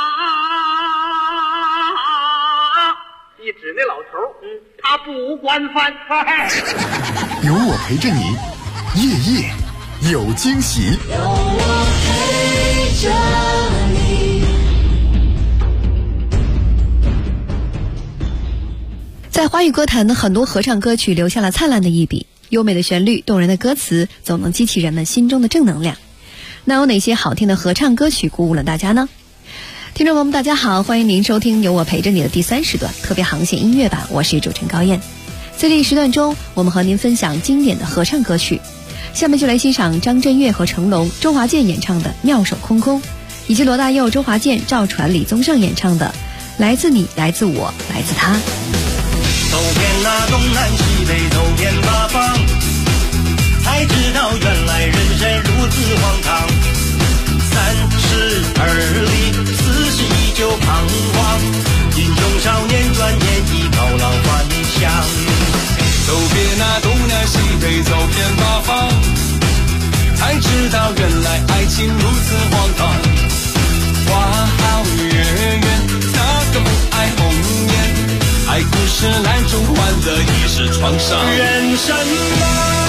一指那老头，他不管饭菜。 有我陪着你，夜夜有惊喜。 有我陪着你。 在华语歌坛的很多合唱歌曲留下了灿烂的一笔，优美的旋律、动人的歌词总能激起人们心中的正能量。那有哪些好听的合唱歌曲鼓舞了大家呢？听众朋友们大家好，欢迎您收听由我陪着你的第3时段特别航线音乐版，我是主持人高燕。在这一时段中，我们和您分享经典的合唱歌曲，下面就来欣赏张震岳和成龙、周华健演唱的《妙手空空》，以及罗大佑、周华健、赵传、李宗盛演唱的《来自你，来自我，来自他》。 走遍那东南西北，走遍八方，才知道原来人生如此荒唐。32里，40依旧彷徨，英雄少年转眼已高老还乡。 走遍那东南西北，走遍八方，才知道原来爱情如此荒唐。花好月圆，哪个不爱红颜？爱故事难中换的已是创伤。 人生啊，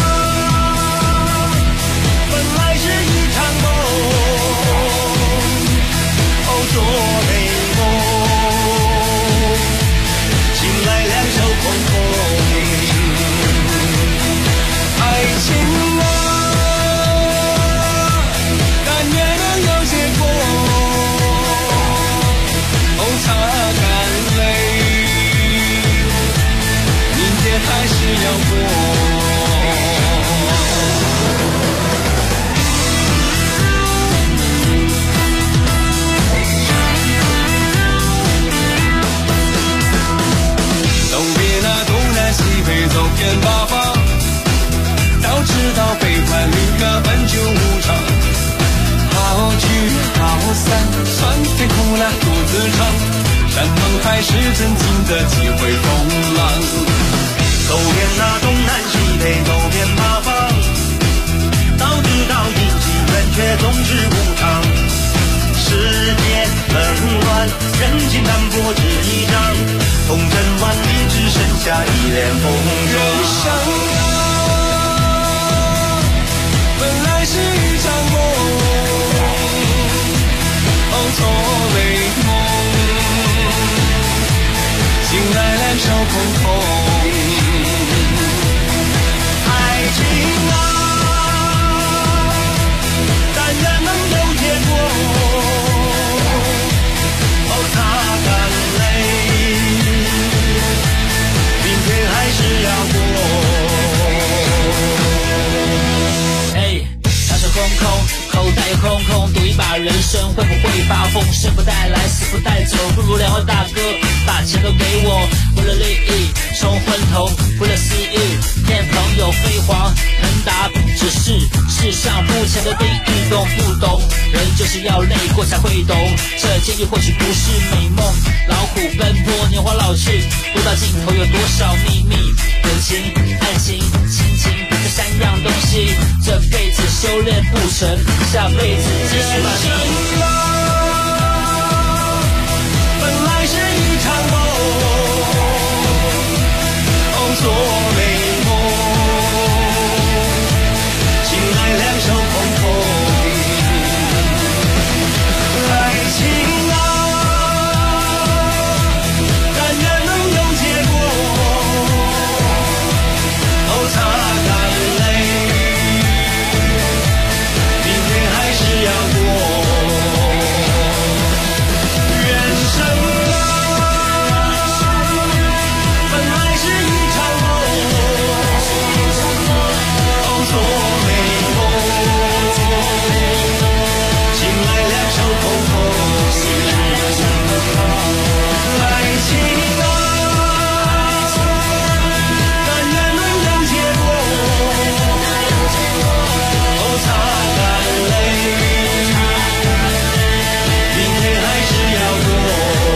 本来是一场梦，做美梦，醒来两手空空。爱情啊，但愿能有结果，擦干泪，明天还是要过。走遍八方，早知道背叛离合本就无常。好聚好散，酸甜苦辣独自尝，山盟海誓真情的几回风浪。走遍那东南西北，走遍八方，早知道阴晴圆缺总是无常。世间冷暖，人情淡薄只一张，红尘万里只剩下一脸风霜。人生啊，本来是一场梦，做美梦，醒来两手空空。爱情啊，但愿能有结果，擦干泪，明天还是要过。大手空空，口袋又空空，赌一把人生会不会发疯？生不带来，死不带走，不如两位大哥把钱都给我。为了利益冲昏头，为了私欲骗朋友飞黄腾达，只是世上肤浅的定义，懂不懂？人就是要累过才会懂，这监狱或许不是美梦，劳苦奔波，年华老去，不到尽头有多少秘密？友情、爱情、亲情，这3样东西，这辈子修炼不成，下辈子继续把你。本来是一场梦，做美梦，醒来两手空空。爱情啊，但愿能有结果，擦干泪，明天还是要过。人生啊，本来是一场梦，做美梦，醒来两手空空。爱情啊，但愿能有结果，擦干泪，明天还是要过。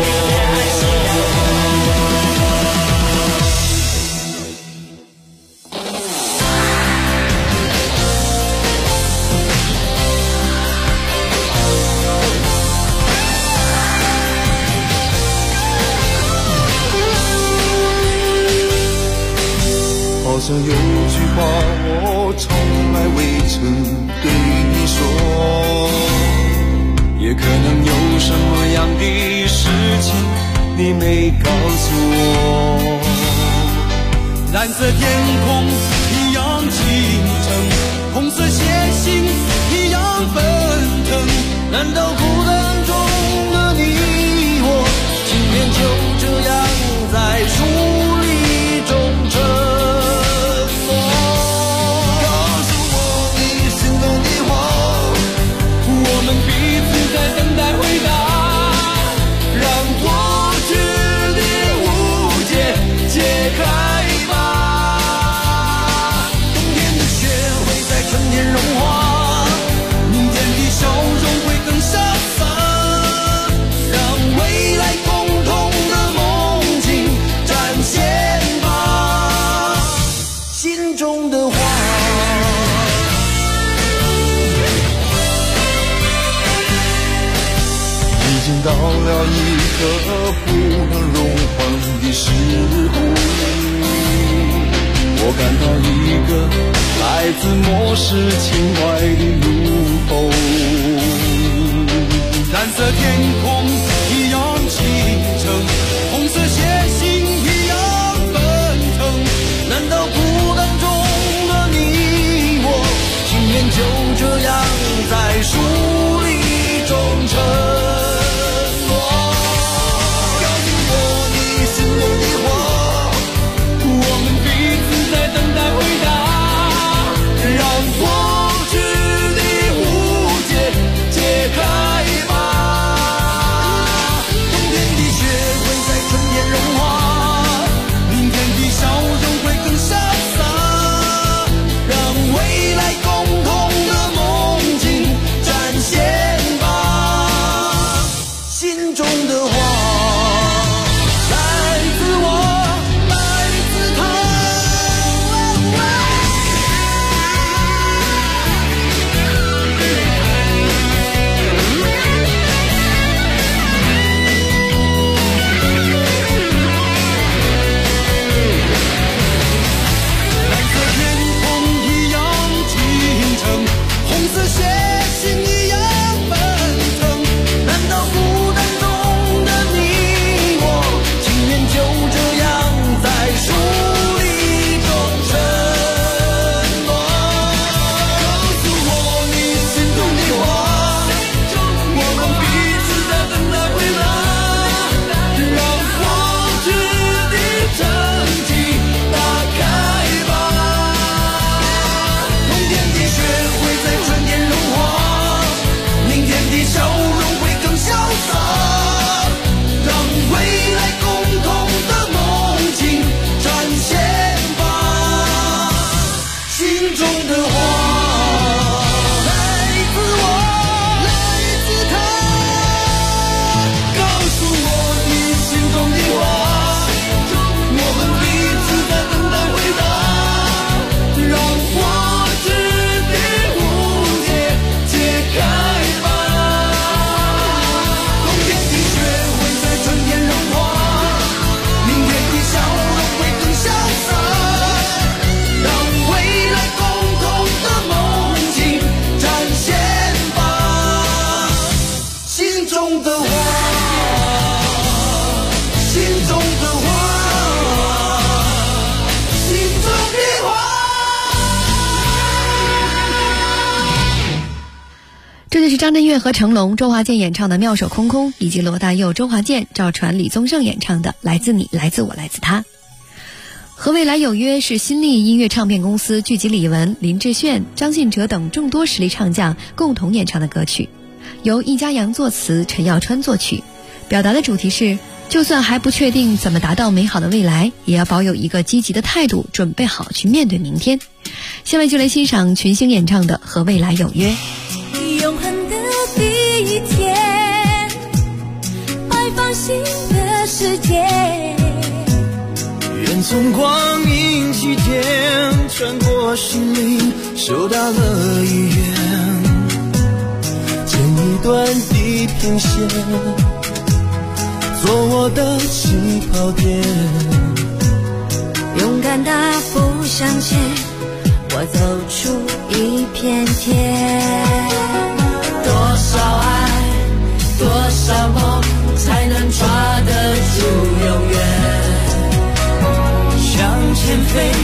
好像有句话我从来未曾对你说，也可能有什么样的事情你没告诉我。 蓝色天空一样清澈，红色血腥一样奔腾。难道孤单中的你我，今天就这样在疏离中沉默？告诉我你心中的话，我们彼此在等待回答。让过去的误解解开吧。冬天的雪会在春天融化，明天的笑容会更潇洒。让未来共同的梦境展现吧，心中的话。已经到了一个不能融化的时候，我感到一个来自末世情怀的怒吼。蓝色天空一样清澈，红色血腥一样奔腾。难道孤单中的你我，情愿就这样在疏离中沉？ 这就是张震岳和成龙、周华健演唱的《妙手空空》，以及罗大佑、周华健、赵传、李宗盛演唱的《来自你，来自我，来自他》。和未来有约是新力音乐唱片公司聚集李玟、林志炫、张信哲等众多实力唱将共同演唱的歌曲，由易家扬作词，陈耀川作曲，表达的主题是就算还不确定怎么达到美好的未来，也要保有一个积极的态度，准备好去面对明天。下面就来欣赏群星演唱的《和未来有约》。 永恒的第一天，摆放新的世界， 愿从光阴起点穿过心灵，收到了意愿，剪一段地平线，做我的起跑点， 勇敢大步向前，我走出一片天。多少爱，多少梦，才能抓得住永远？向前飞，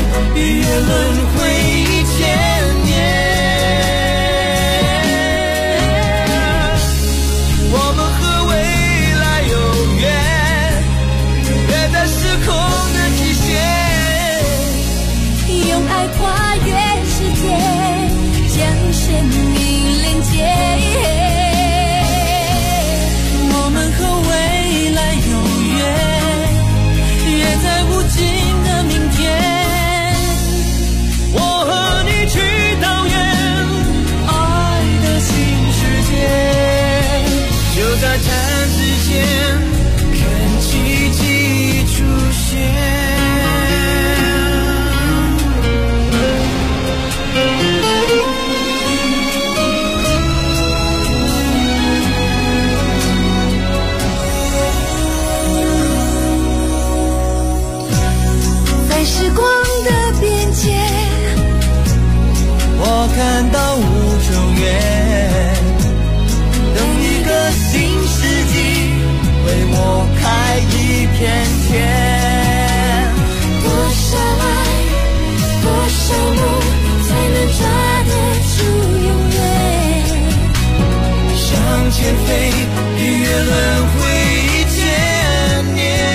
感到无中月，等一个新世纪为我开一片天。 多少爱，多少梦，才能抓得住永远？ 向前飞，逾越轮回1000年。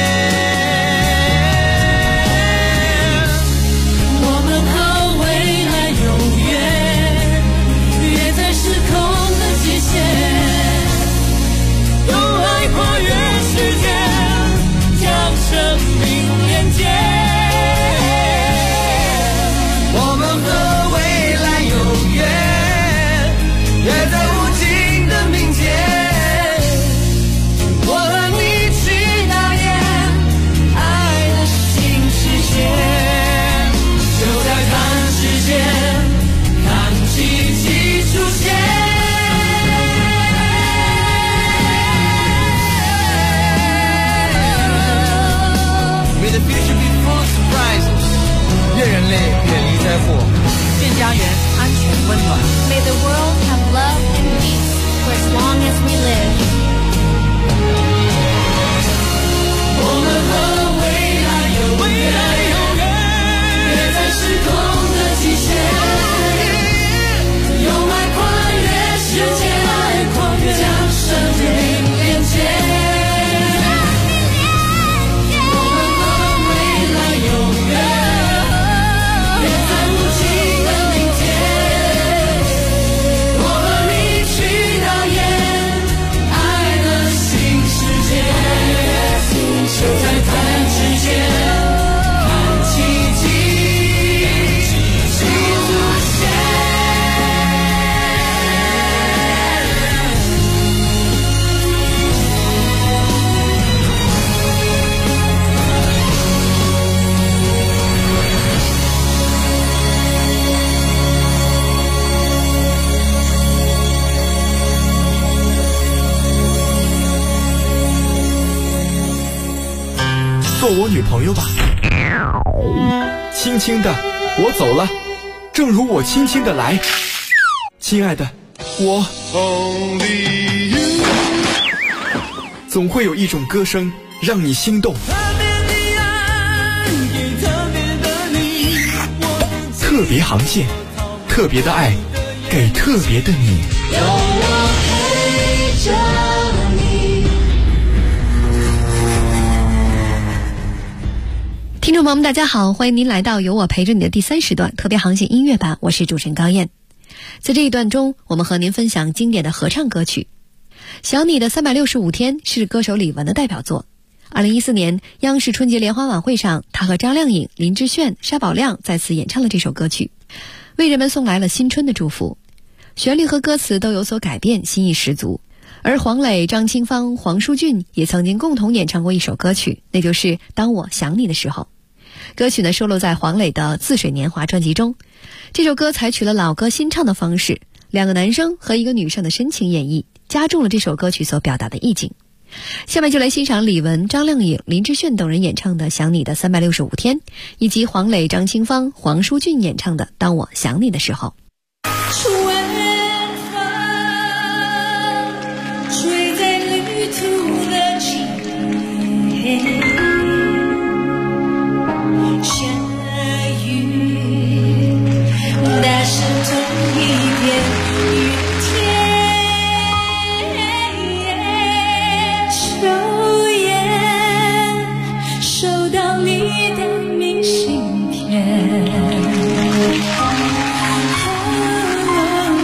我们和未来永远约在时空的界限，用爱跨越时间，将生命连接。 我们和未来永远约在无尽的明天。我和你去那年爱的新世界，就在看时间，看奇迹出现。May the future be full of surprises， 愿人类远离灾祸， 愿家园安全温暖。 May the world have love and peace for as long as we live。 我们和未来永远约在时空的极限，用爱跨越时间，将生命连接。我们和未来永远约在无尽的明天。我和你去那年爱的新世界，就在弹指间，看奇迹出现。 做我女朋友吧。轻轻的，我走了，正如我轻轻的来。亲爱的，我总会有一种歌声让你心动。特别航线，特别的爱，给特别的你。 有我陪着你。 听众朋友们大家好，欢迎您来到由我陪着你的第3时段特别航线音乐版，我是主持人高燕。在这一段中，我们和您分享经典的合唱歌曲。想你的365天是歌手李玟的代表作。2014年央视春节联欢晚会上，他和张靓颖、林志炫、沙宝亮再次演唱了这首歌曲，为人们送来了新春的祝福。旋律和歌词都有所改变，新意十足。而黄磊、张清芳、黄舒骏也曾经共同演唱过一首歌曲，那就是《当我想你的时候》。歌曲呢收录在黄磊的《似水年华》专辑中。这首歌采取了老歌新唱的方式，两个男生和一个女生的深情演绎，加重了这首歌曲所表达的意境。下面就来欣赏李玟、张靓颖、林志炫等人演唱的《想你的365天》，以及黄磊、张清芳、黄舒骏演唱的《当我想你的时候》。 追在旅途的尽点，下雨那是同一片雨天，抽烟收到你的明信片。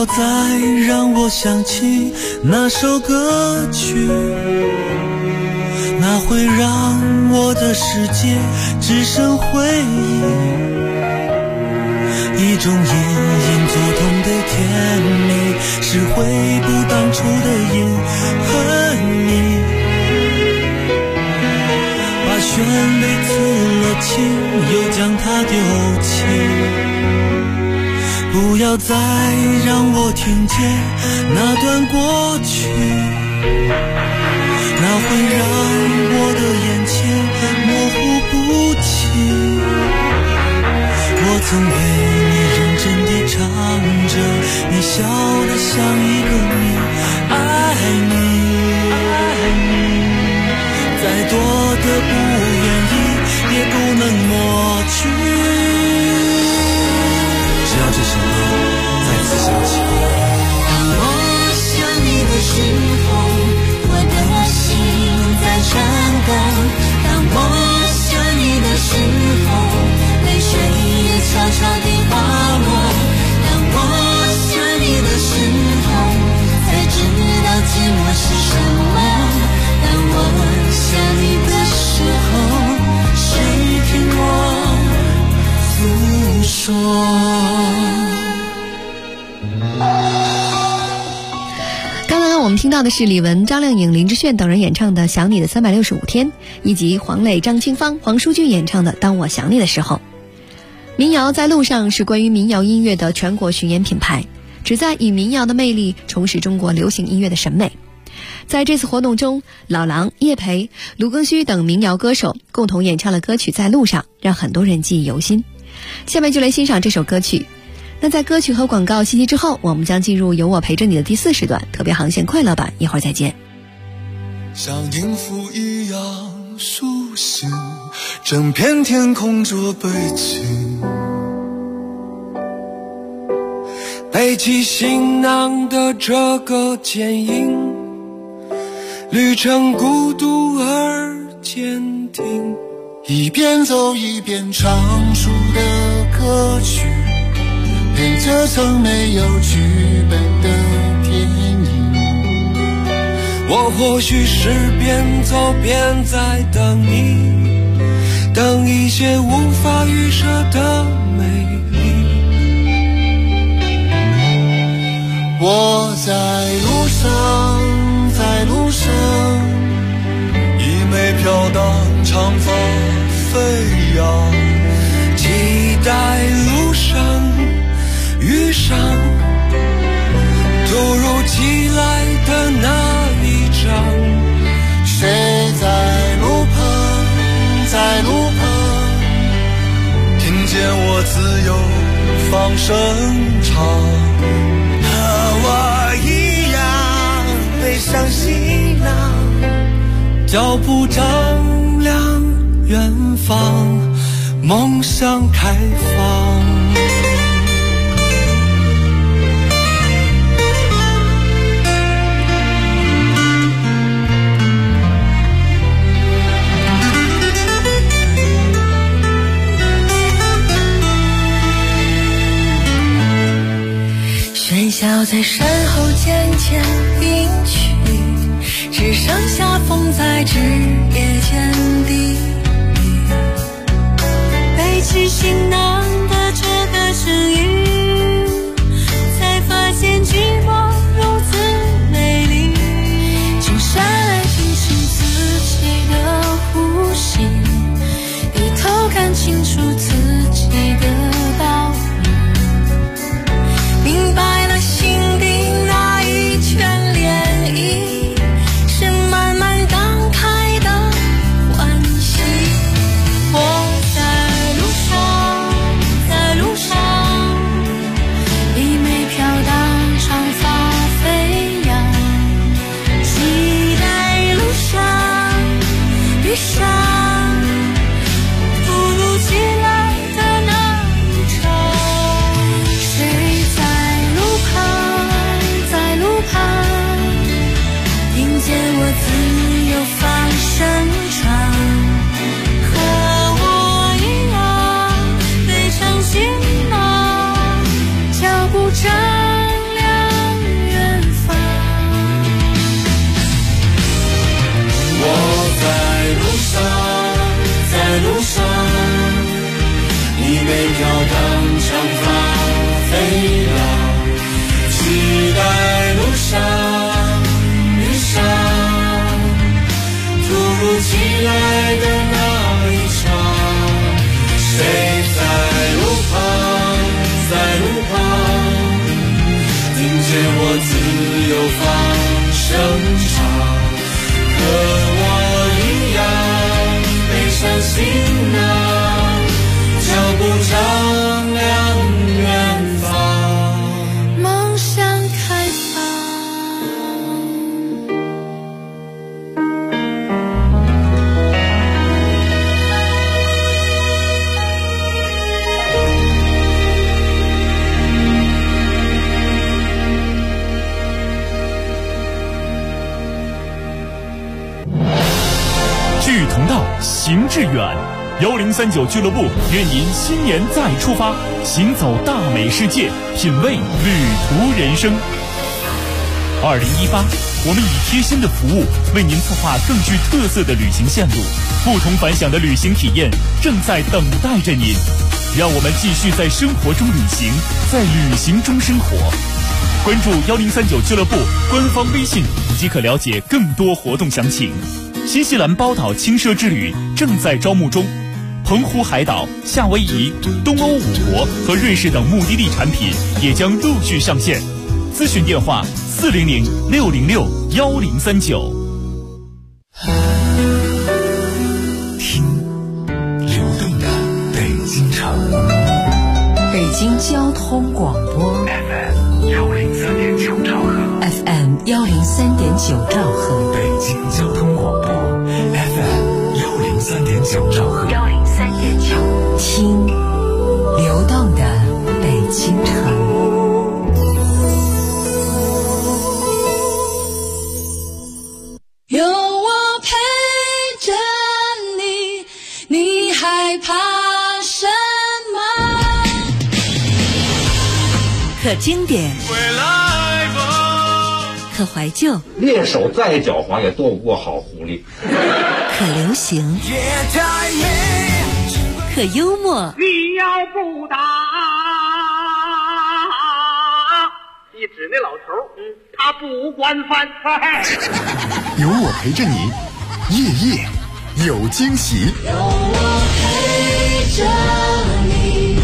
要再让我想起那首歌曲，那会让我的世界只剩回忆，一种隐隐作痛的甜蜜，是回不当初的瘾和你，把旋律刺了青，又将它丢弃，不要再让我听见那段过去，那会让我的眼前模糊不清。我曾为你认真地唱着，你笑得像一个谜，爱你，再多的不愿意也不能抹去。只要这首歌再次响起， 当我想你的时候，我的心在颤抖，当我想你的时候，泪水也悄悄地滑落，当我想你的时候，才知道寂寞是什么，当我想你的时候，谁听我诉说。 我们听到的是李玟、张靓颖、林志炫等人演唱的《想你的365天》，以及黄磊、张清芳、黄舒骏演唱的《当我想你的时候》。民谣在路上是关于民谣音乐的全国巡演品牌，旨在以民谣的魅力重拾中国流行音乐的审美。在这次活动中，老狼、叶培、卢庚戌等民谣歌手共同演唱了歌曲《在路上》，让很多人记忆犹新。下面就来欣赏这首歌曲。那在歌曲和广告信息之后，我们将进入有我陪着你的第4时段特别航线快乐版，一会儿再见。 像音符一样苏醒，整片天空做背景，背起行囊的这个剪影，旅程孤独而坚定，一边走一边唱出的歌曲，陪着曾没有剧本的电影。我或许是边走边在等你，等一些无法预设的美丽。我在路上，在路上，一枚飘荡长发飞扬，期待路上遇上突如其来的那一张，谁在路旁，在路旁，听见我自由放声唱，和我一样背上行囊，脚步丈量远方，梦想开放。 喧嚣在身后渐渐隐去，只剩下风在枝叶间低语，背起行囊的这个声音，才发现寂寞如此美丽，静下来听清自己的呼吸，低头看清楚自己的道理，明白了心底那一圈涟漪，是慢慢荡开的欢喜。我在路上， 流放声唱，和我一样背上行囊，脚步丈量远方， 梦想开放。 志同道，行志远。1039俱乐部愿您新年再出发，行走大美世界，品味旅途人生。2018，我们以贴心的服务为您策划更具特色的旅行线路，不同凡响的旅行体验正在等待着您。让我们继续在生活中旅行，在旅行中生活。关注1039俱乐部官方微信即可了解更多活动详情。新西兰包岛轻奢之旅正在招募中，澎湖海岛、夏威夷、东欧5国和瑞士等目的地产品也将陆续上线。咨询电话400-606-1039。 听流动的北京城， 北京交通广播 FM 103.9兆赫 FM 103.9兆赫， 北京交通广播 FM 103.9兆赫 103.9，听流动的北京城。 有我陪着你，你害怕什么？ 可经典，可怀旧， 猎手再狡猾也斗不过好狐狸。 可流行，可幽默。 你要不打，你指那老头，他不管饭菜。 有我陪着你，夜夜有惊喜。 有我陪着你。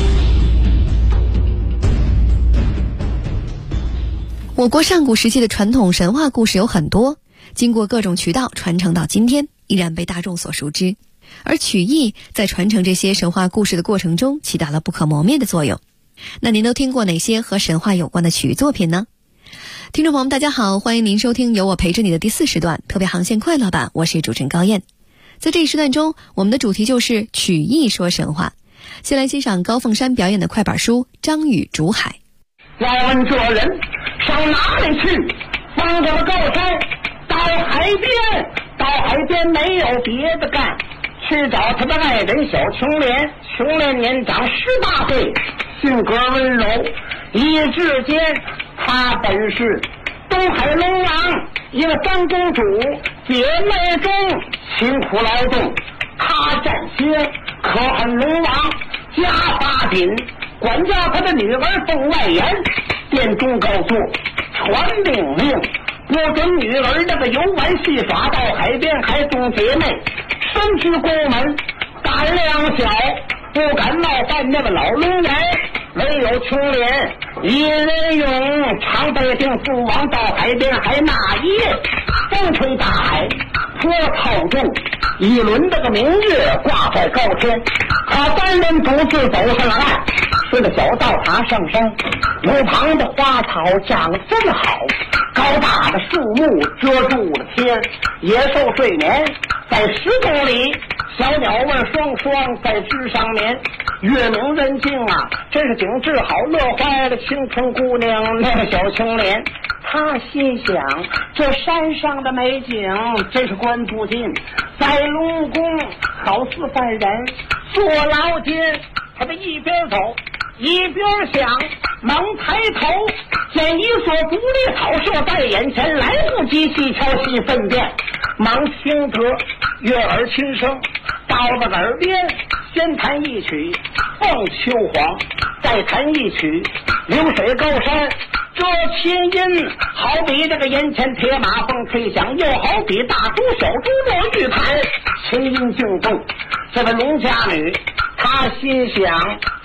我国上古时期的传统神话故事有很多，经过各种渠道传承到今天，依然被大众所熟知。而曲艺在传承这些神话故事的过程中起到了不可磨灭的作用。那您都听过哪些和神话有关的曲艺作品呢？听众朋友们大家好，欢迎您收听由我陪着你的第4时段特别航线快乐版，我是主持人高燕。在这一时段中，我们的主题就是曲艺说神话。先来欣赏高凤山表演的快板书《张宇竹海》。 要问这人上哪里去？翻过了高山，到海边，到海边没有别的干，去找他的爱人小琼莲。琼莲年长18岁，性格温柔，一志坚。他本是东海龙王一个三公主姐妹中辛苦劳动，他占先可恨龙王加把柄，管教他的女儿凤外言，殿中告诉传命令，不准女儿这个游玩戏耍，到海边还送姐妹，身居宫门，胆量小，不敢冒犯那个老龙人。唯有琼莲一人勇，常被定父王到海边，还那一夜风吹大海，波涛重，一轮这个明月挂在高天，他3人独自走上了岸，顺着小道爬上山，路旁的花草长得真好，高大的树木遮住了天，野兽睡眠在石洞里，小鸟儿双双在枝上眠，月明人静啊，真是景致好，乐坏了青春姑娘那个小琼莲。他心想，这山上的美景真是观不尽，在龙宫好似犯人坐牢间。他的一边走一边想，猛抬头见一所独立草舍在眼前，来不及细瞧细分辨，忙听得悦耳轻声，到了耳边先弹一曲凤秋黄，再弹一曲流水高山。这琴音好比这个眼前铁马风吹响，又好比大珠小珠落玉盘，琴音静动。这个农家女她心想，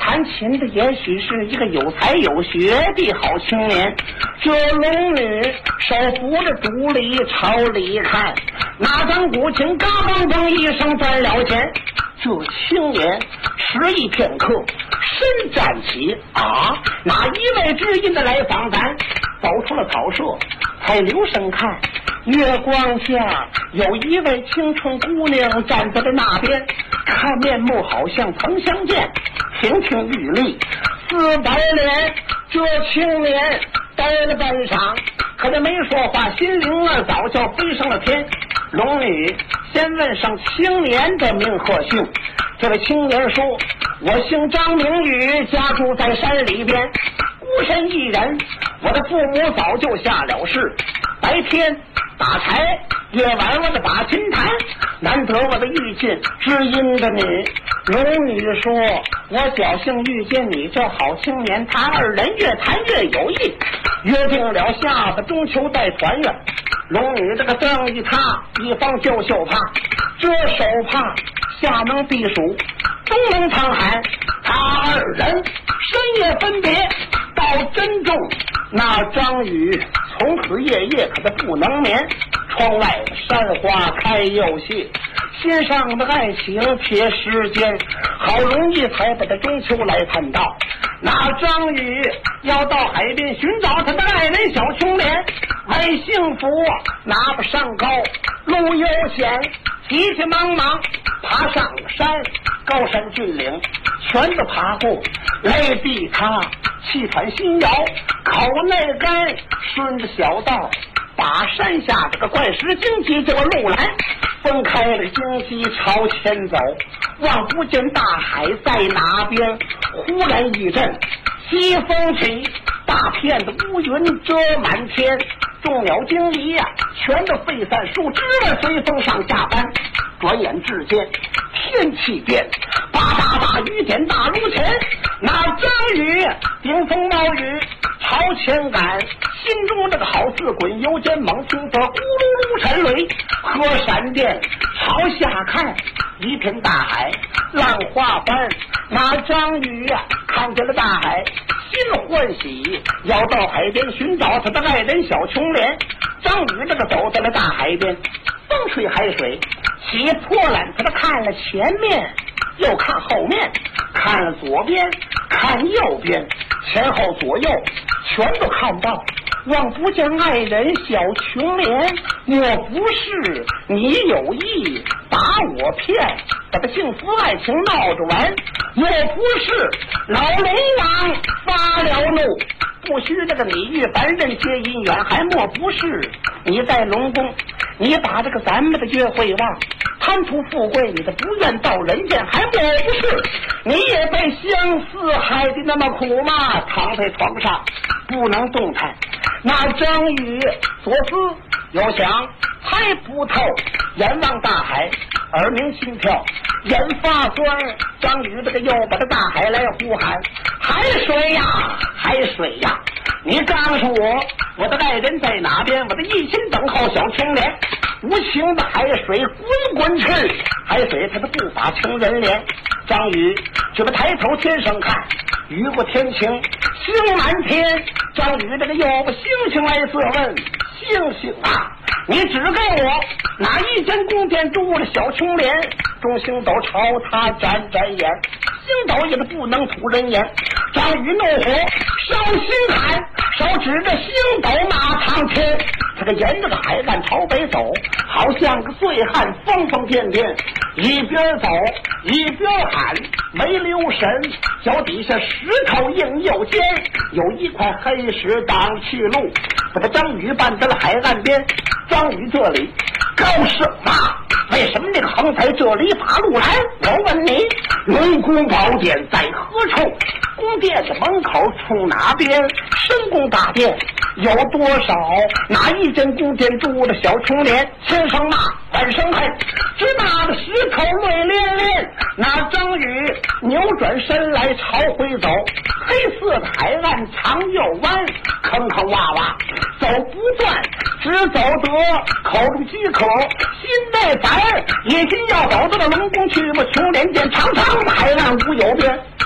弹琴的也许是一个有才有学的好青年。这龙女手扶着竹篱朝里看，那张古琴嘎嘣嘣一声钻了弦。这青年迟疑片刻，伸展起啊，哪一位知音的来访咱？走出了草舍，才留神看，月光下有一位青春姑娘站在了那边，看面目好像曾相见，亭亭玉立400脸。这青年呆了半晌，可他没说话，心灵啊早就飞上了天。龙女先问上青年的名和姓，这位青年说：我姓张，名宇，家住在山里边，孤身一人，我的父母早就下了世，白天打柴，夜晚我的把琴弹，难得我的遇见知音的你。龙女说：我侥幸遇见你这好青年，他二人越谈越有意，约定了下个中秋再团圆。龙女这个灯一插，一方就袖帕，这手帕下能避暑，东能长寒。他二人深夜分别到珍重，那张宇从此夜夜可他不能眠。窗外的山花开又谢，心上的爱情撇时间，好容易才把这中秋来看到。那张宇要到海边寻找他的爱人小青莲，为幸福拿不上高，路又险，急急忙忙爬上了山，高山峻岭全都爬过，累逼他气喘心摇，口内干，顺着小道把山下这个怪石荆棘这个路来，分开了荆棘朝前走，望不见大海在哪边。忽然一阵西风起，大片的乌云遮满天，众鸟惊疑呀，全都飞散，树枝儿随风上下翻。转眼之间天气变，吧嗒嗒雨点大如前，那张宇顶风冒雨朝前赶，心中这个好似滚油间，猛听得咕噜噜沉雷和闪电，朝下看一片大海浪花翻。那张宇呀看见了大海，心欢喜，要到海边寻找他的爱人小琼莲。张宇这个走在了大海边，风吹海水起波澜，他看了前面又看后面，看了左边看右边，前后左右全都看到，望不见爱人小琼莲。莫不是你有意把我骗，把这幸福爱情闹着玩？莫不是老龙王发了怒，不须这个你欲凡人皆姻缘？还莫不是你在龙宫，你把这个咱们的约会忘，贪图富贵，你的不愿到人间？还莫不是你也被相思害的那么苦吗？躺在床上不能动弹。那张宇左思右想，猜不透，眼望大海，耳鸣心跳，眼发酸。张宇这个又把这大海来呼喊：海水呀，海水呀，你告诉我的爱人在哪边？我的一心等候小青莲。无情的海水滚滚去，海水它的步伐情人怜。张宇只不抬头天上看，雨过天晴星满天。张宇这个又把星星来色问：星星啊，你指给我哪一间宫殿住了小青莲？众星斗朝他眨眨眼，星斗也不能吐人言。张宇怒火烧心喊，手指着星斗骂苍天。这个沿着个海岸朝北走，好像个醉汉疯疯癫癫，一边走一边喊没留神，脚底下石头硬又尖，有一块黑石挡去路，把他张宇搬到了海岸边。张宇这里高声骂：为什么这个横在这里把路来？我问你，龙宫宝殿在何处？宫殿的门口冲哪边？深宫大殿有多少？哪一间宫殿住了小青莲？先生骂，晚生恨，只打的石头泪连连。那张宇扭转身来朝回走，黑色的海岸长又弯，坑坑洼洼走不断，只走得口中饥渴，心内烦，一心要走到了龙宫去。我青莲见长长的海岸无有边，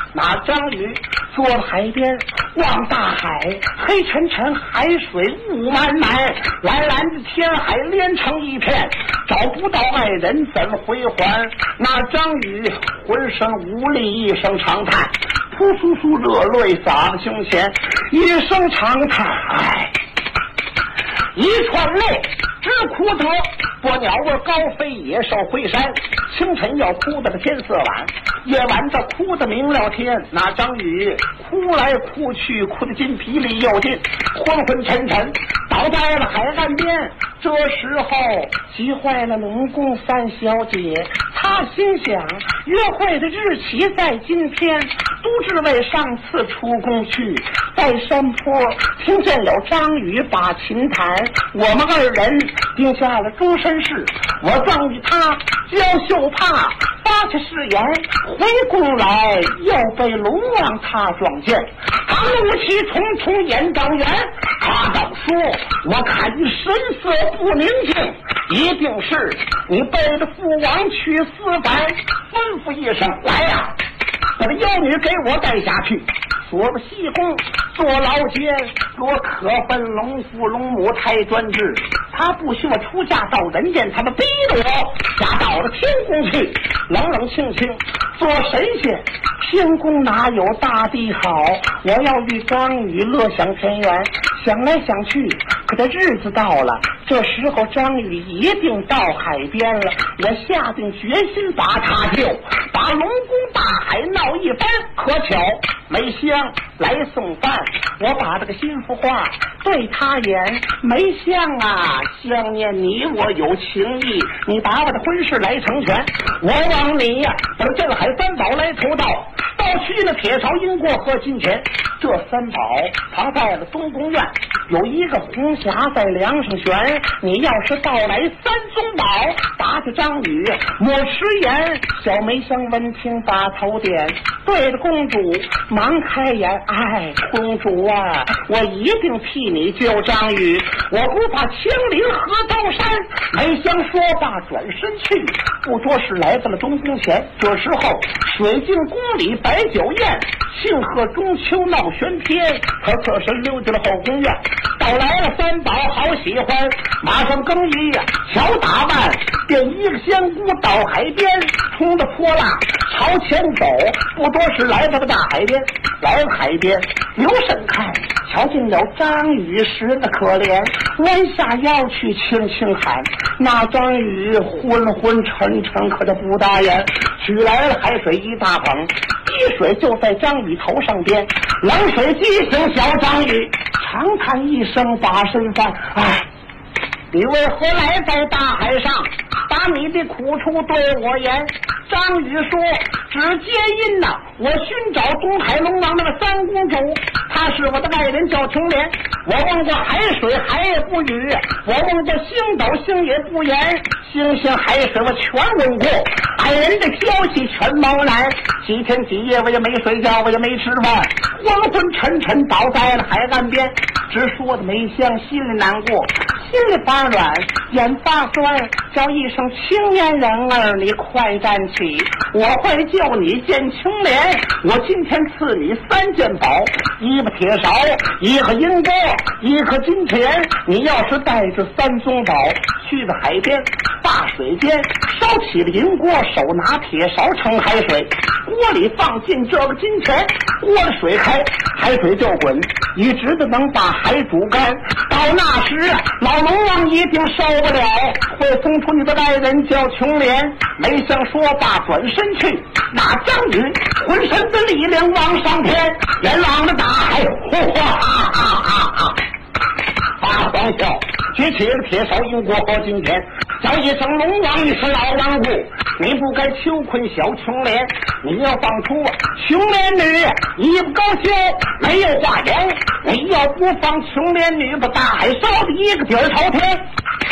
那张宇坐在海边望大海，黑沉沉海水雾漫漫，蓝蓝的天海连成一片，找不到爱人怎回还？那张宇浑身无力，一声长叹，扑簌簌热泪洒在胸前，一声长叹，唉，一串泪直哭得波鸟儿高飞，野兽回山。清晨要哭得个天色晚，夜晚这哭得明了天。那张宇哭来哭去，哭得筋疲力又尽，昏昏沉沉倒在了海岸边。这时候急坏了农工三小姐，她心想约会的日期在今天，都只为上次出宫去。在山坡听见有张宇把琴弹，我们二人定下了终身事。我赠与他娇羞怕，发起誓言回宫来，又被龙王他撞见。他怒气冲冲眼瞪圆，他倒说我看你神色不宁静，一定是你背着父王去私反，吩咐一声来呀，把这妖女给我带下去，锁了西宫坐牢监，给我可分龙父龙母太专制。他不许我出嫁到人间，他们逼着我嫁到了天宫去，冷冷清清做神仙。天宫哪有大地好？我要与张宇乐享天园。想来想去，可这日子到了，这时候张宇一定到海边了。我下定决心把他救，把龙宫大海闹一番。可巧梅香来送饭，我把这个心腹话对他言，梅香啊，想念你我有情义，你把我的婚事来成全，我望你呀，把镇海三宝来投道，盗去了铁勺银锅和金钱。这三宝藏在了东宫院，有一个红匣在梁上悬，你要是盗来三宗宝，打起张宇莫迟延。小梅香闻听把头点，对着公主忙开言，哎，公主啊，我一定替你救张宇，我不怕枪林和刀山。梅香说罢转身去，不多时来到了东宫前。这时候水镜宫里摆酒宴，庆贺中秋闹玄天，可侧身溜进了后宫院。到来了三宝好喜欢，马上更衣呀，巧打扮，便一个仙姑到海边，冲着泼辣朝前走。不多时来到了大海边，来了海边留神看，瞧见了张宇时的可怜，弯下腰去轻轻喊。那张宇昏昏沉沉，可就不答言。取来了海水一大捧，滴水就在张宇头上边，冷水激醒小张宇，长叹一声把身翻，哎，你为何来在大海上，把你的苦处对我言？张宇说，只皆因呐，我寻找东海龙王那个三公主，她是我的爱人叫青莲。我问过海水，海也不语；我问过星斗，星也不言。星星海水我全问过，爱人的消息全茫然。几天几夜我也没睡觉，我也没吃饭，昏昏沉沉倒在了海岸边。只说的梅香心里难过，心里发软，眼发酸，叫一声青年人儿，你快站起，我会救你见青莲。我今天赐你三件宝，一个铁勺，一个银锅，一颗金钱。你要是带着三宗宝去到海边大水间，烧起了银锅，手拿铁勺盛海水，锅里放进这个金钱，锅的水开，海水就滚，一直的能把海煮干。到那时老龙王一定受不了，会送出你的爱人叫琼莲。梅香说罢转身去，那张宇浑身的力量往上天，眼望着大海，呼哈哈哈哈发狂笑，举起了铁勺银锅和金钱，叫一声龙王，你是老顽固，你不该囚困小琼莲，你要放出琼莲女，一不高兴没有话言，你要不放琼莲女，把大海烧的一个底儿朝天。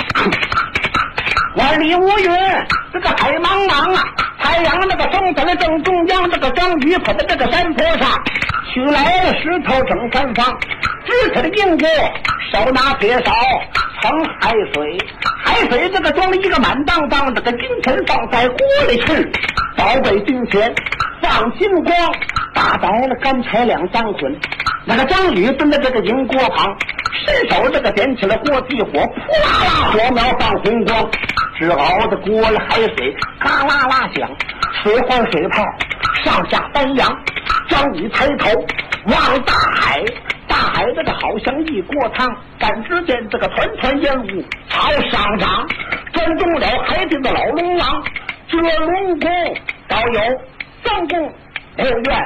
万里无云，这个海茫茫啊，太阳那个升在了正中央，这个张宇跑在这个山坡上，取来了石头整三方，支起了银锅，手拿铁勺盛海水，海水这个装了一个满当当，这个金钱放在锅里去，宝贝金钱放金光， 打倒了甘才两张捆。那个张宇蹲在这个营锅旁，伸手这个点起了锅屉火，扑啦啦火苗放红光，只熬的锅里海水嘎啦啦响，水花水泡上下翻扬。张宇抬头望大海，大海这个好像一锅汤，但只见这个团团烟雾朝上涨，转动了海底的老龙王。这龙宫倒有3宫6院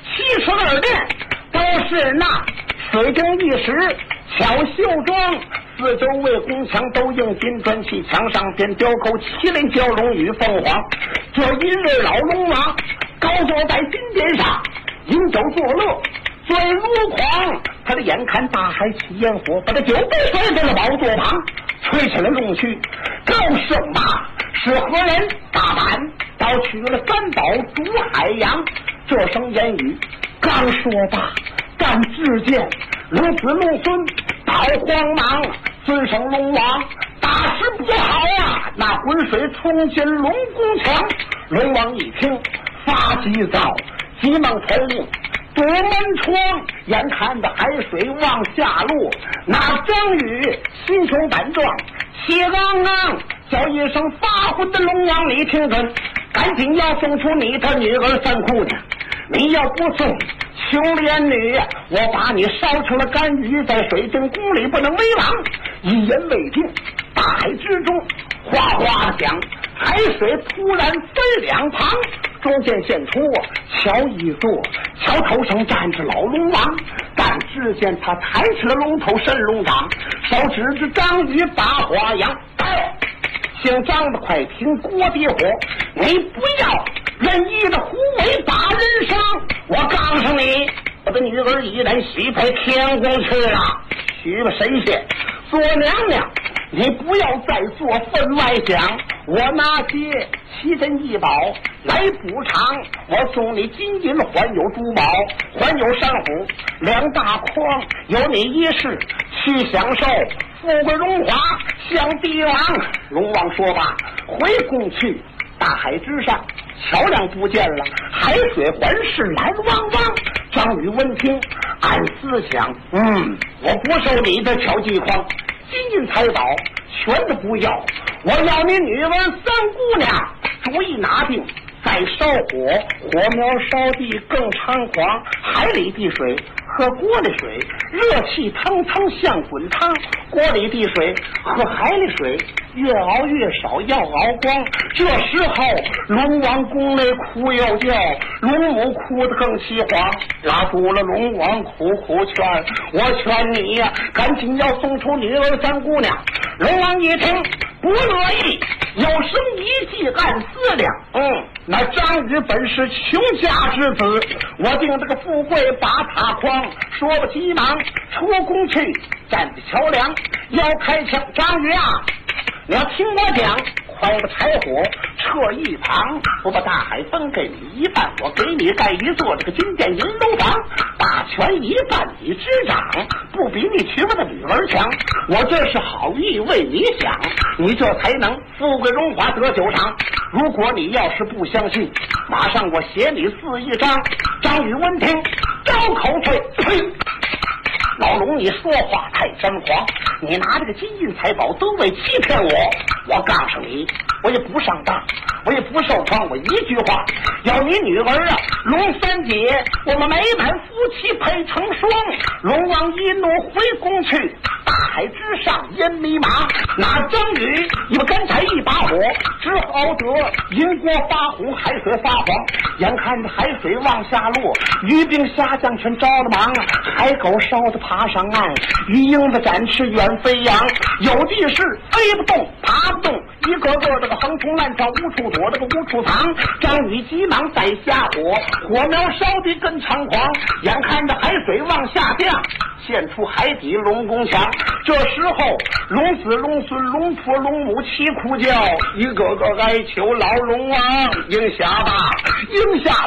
72殿，都是那水晶玉石巧绣装，四周围宫墙都映金砖砌，墙上边雕刻麒麟蛟龙与凤凰。这一日老龙王高坐在金殿上，饮酒作乐，醉如狂。他的眼看大海起烟火，把这酒杯摔在了宝座旁，吹起了龙须。高声骂是何人大胆盗取了3宝主海洋？这声言语刚说罢，但只见龙子龙孙倒慌忙，尊声龙王大事不好啊！那浑水冲进龙宫墙。龙王一听发急躁，急忙传令堵门窗，眼看着海水往下落，那张宇心胸胆壮，气昂昂叫一声发昏的龙王，你听准，赶紧要送出你的女儿三姑娘，你要不送秋莲女，我把你烧成了干鱼，在水晶宫里不能为王。一言未定，大海之中哗哗的响，海水突然分两旁，中间现出桥一座，桥头上站着老龙王，但只见他抬起了龙头神龙掌，手指着张宇把花样，姓张的快停锅底火，你不要任意的胡为打人伤，我告诉你，我的女儿已然许配天宫去了，许了神仙做娘娘，你不要再做分外想，我拿些奇珍异宝来补偿，我送你金银环有珠宝，环有珊瑚2大筐，有你一世去享受富贵荣华像帝王。龙王说罢回宫去，大海之上桥梁不见了，海水环视蓝汪汪。张宇闻听暗思想，我不受你的巧计诓，金银财宝全都不要，我要你女儿三姑娘。主意拿定，再烧火，火苗烧地更猖狂，海里的水和锅里水热气腾腾像滚汤，锅里的水和海里水越熬越少，要熬光。这时候龙王宫内哭又叫，龙母哭得更凄惶，拉住了龙王苦苦劝，我劝你呀，赶紧要送出女儿三姑娘。龙王一听不乐意，有生一计暗思量，那张宇本是穷家之子，我定这个富贵把他诓。说不急忙出宫去，站在桥梁要开枪。张宇啊，你要听我讲，快把柴火撤一旁，我把大海分给你一半，我给你盖一座这个金殿银楼房，大权一半你执掌，不比你娶我的女儿强。我这是好意为你想，你这才能富贵荣华得9场。如果你要是不相信，马上我写你4一章。张宇闻听招口退，老龙你说话太真谎，你拿这个金银财宝都为欺骗我，我告诉你，我也不上当，我也不受创，我一句话，要你女儿啊，龙三姐，我们美满夫妻配成双。龙王一怒回宫去，大海之上烟迷麻，那张宇因为刚才一把火，只好得银锅发红，海水发黄，眼看着海水往下落，鱼兵虾将全着了忙，海狗烧得爬上岸，鱼鹰的展翅远飞扬，有的是飞不动爬不动，一个个这个横冲乱跳，无处躲这个无处藏。张宇急忙再下火，火苗烧得更猖狂，眼看着海水往下降，现出海底龙宫墙。这时候龙子龙孙龙婆龙母齐哭叫，一个个哀求老龙王应下吧，应下吧。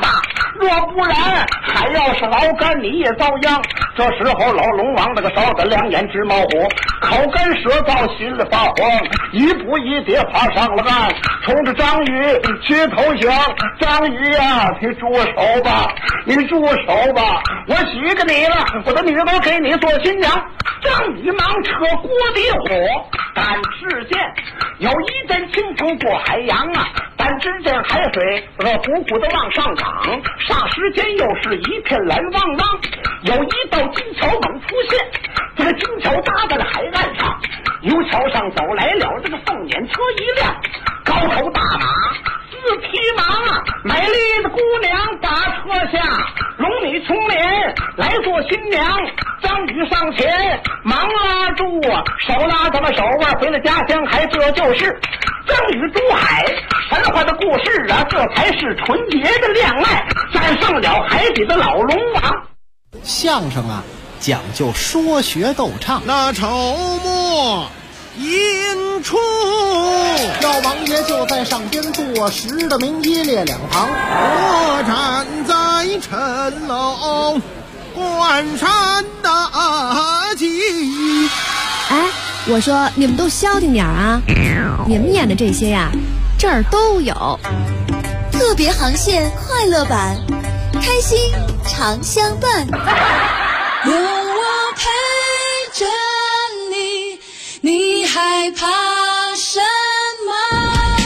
若不然还要是老干你也遭殃。这时候老龙王那个烧得两眼直冒火，口干舌燥心里发慌，一步一跌爬上了岸，冲着张宇去投降。张宇呀，你住手吧，你住手吧，我许给你了，我的女儿给你做新娘。张宇忙扯锅底火，但只见有一阵清风过海洋啊，但只见海水鼓鼓的往上涨，霎时间又是一片蓝汪汪，有一道金桥猛出现，这个金桥搭在了海岸上，由桥上走来了这个凤辇车一辆，高头大马四匹马啊，美丽的姑娘打车下，龙女从脸来做新娘。张宇上前忙拉住啊，手拉咱们手腕回了家乡，还这就是张宇珠海神话的故事啊，这才是纯洁的恋爱，战胜了海底的老龙王。 相声啊，讲究说学逗唱。 那筹末引出， 老王爷就在上边坐实的名一列两旁， 我站在城楼关山大吉。 哎，我说你们都消停点啊！你们演的这些呀，这儿都有。 特别航线快乐版，开心常相伴。 有我陪着你，你害怕什么？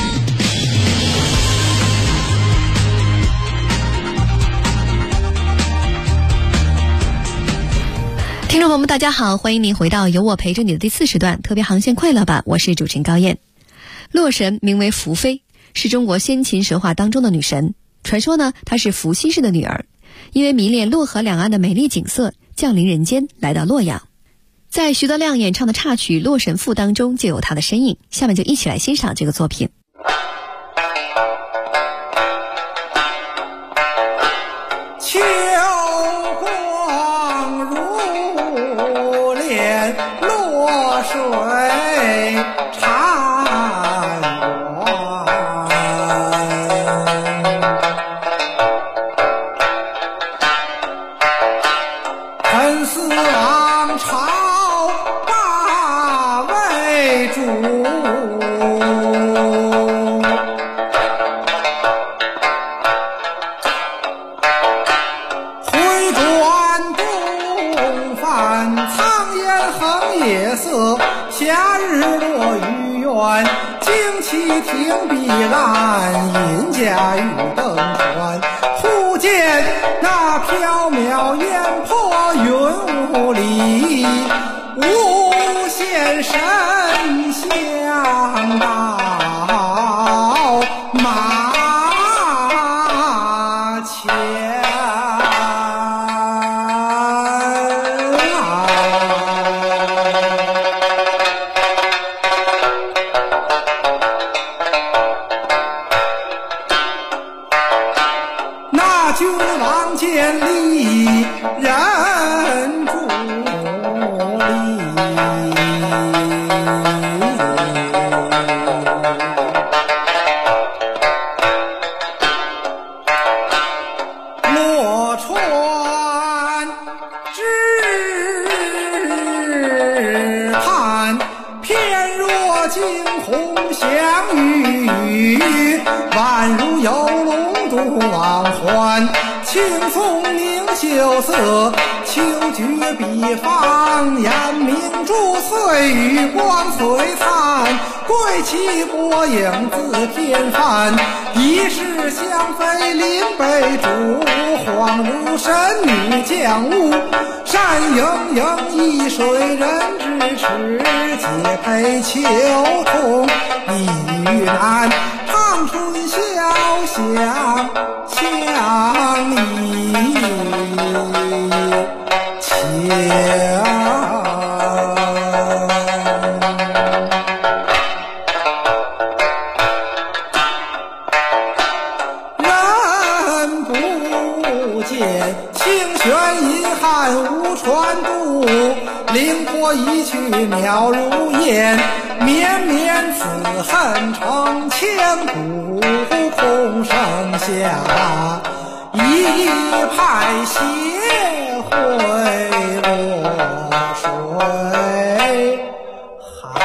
听众朋友们大家好，欢迎您回到有我陪着你的第40段特别航线快乐版，我是主持人高燕。洛神名为伏妃，是中国先秦神话当中的女神，传说呢她是伏羲氏的女儿，因为迷恋洛河两岸的美丽景色，降临人间来到洛阳。在徐德亮演唱的插曲《洛神赋》当中就有她的身影，下面就一起来欣赏这个作品。 秋光如帘，落水潺湲，陈思王朝八位主，回转东翻苍烟横夜色，夏日落雨园，旌旗挺碧蓝，银甲玉灯环。忽见那缥缈烟波云雾里，无限神香到马前。那君王见丽人伫立，洛川只盼翩若惊鸿相遇，宛如游龙渡王环，青松凝秀色，秋绝碧芳，延明珠岁月光璀璨，贵气国影自天翻，一世香妃临北主，恍如神女降雾，山盈盈一水人咫尺，皆配秋桐一南，长春潇湘相依人不见，清泉遗憾无船渡，灵波一去渺如烟，绵绵此恨成千古，空剩下一派协会落水寒。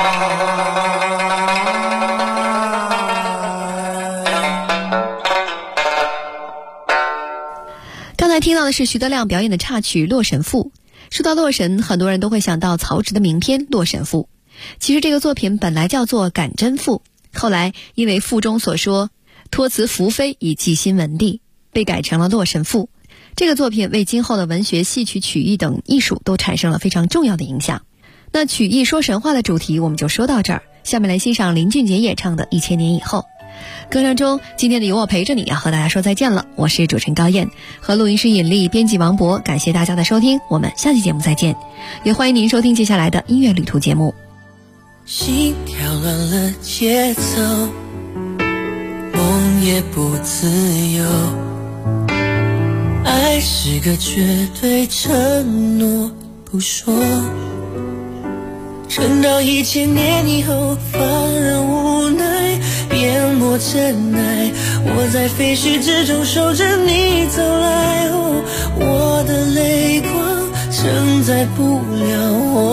刚才听到的是徐德亮表演的插曲《洛神赋》。说到洛神，很多人都会想到曹植的名篇《洛神赋》。其实这个作品本来叫做《感真赋》，后来因为赋中所说托辞宓妃以寄新文帝，被改成了《洛神赋》。这个作品为今后的文学、戏曲、曲艺等艺术都产生了非常重要的影响。那曲艺说神话的主题我们就说到这儿，下面来欣赏林俊杰演唱的《1000年以后》。歌声中，今天的有我陪着你要和大家说再见了，我是主持人高燕，和录音师尹丽，编辑王博，感谢大家的收听，我们下期节目再见，也欢迎您收听接下来的音乐旅途节目。 心跳乱了节奏，梦也不自由，爱是个绝对承诺不说，撑到1000年以后，放任无奈，淹没尘埃。我在废墟之中守着你走来，哦，我的泪光承载不了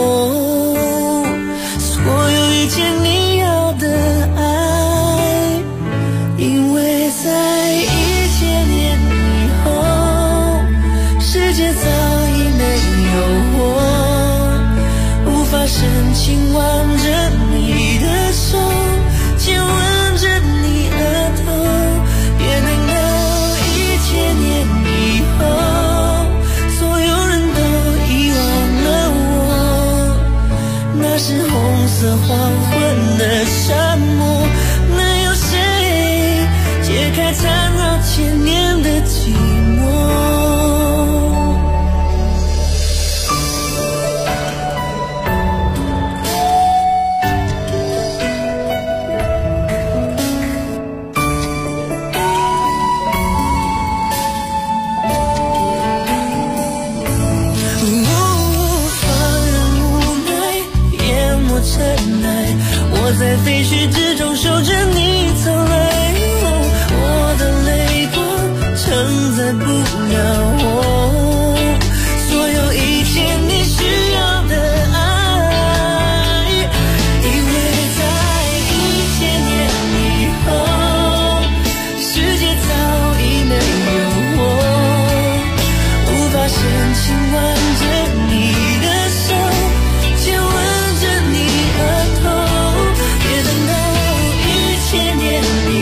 所有一切你要的爱，因为在1000年以后，世界早已没有我，无法深情挽着你的手，亲吻着你额头，也能到1000年以后，所有人都遗忘了我，那是红色黄昏的沙漠，能有谁解开缠绕1000年的寂寞？我在废墟之中守着你走来，我的泪光承载不了所有一切你需要的爱，因为在1000年以后，世界早已没有我，无法深情挽着你的手，亲吻着你额头，1000年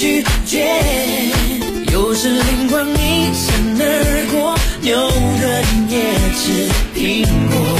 拒绝。有时灵光一闪而过，牛的也吃苹果。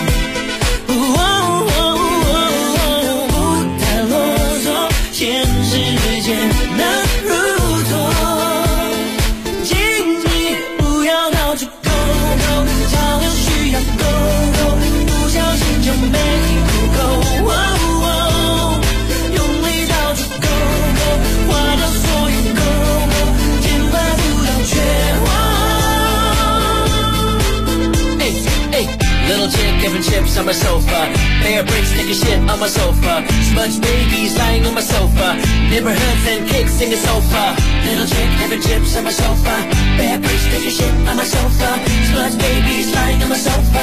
不太啰嗦，现实间难如昨。请你不要到处勾勾，潮流需要勾勾，不小心就没勾勾。用力到处勾勾，花掉所有勾勾，千万不要绝望。Little chick giving chips on my sofa. Bear bricks taking shit on my sofa. Smudge babies lying on my sofa. Neighborhoods and kids singing sofa. Little chick having chips on my sofa. Bear bricks taking shit on my sofa. Smudge babies lying on my sofa.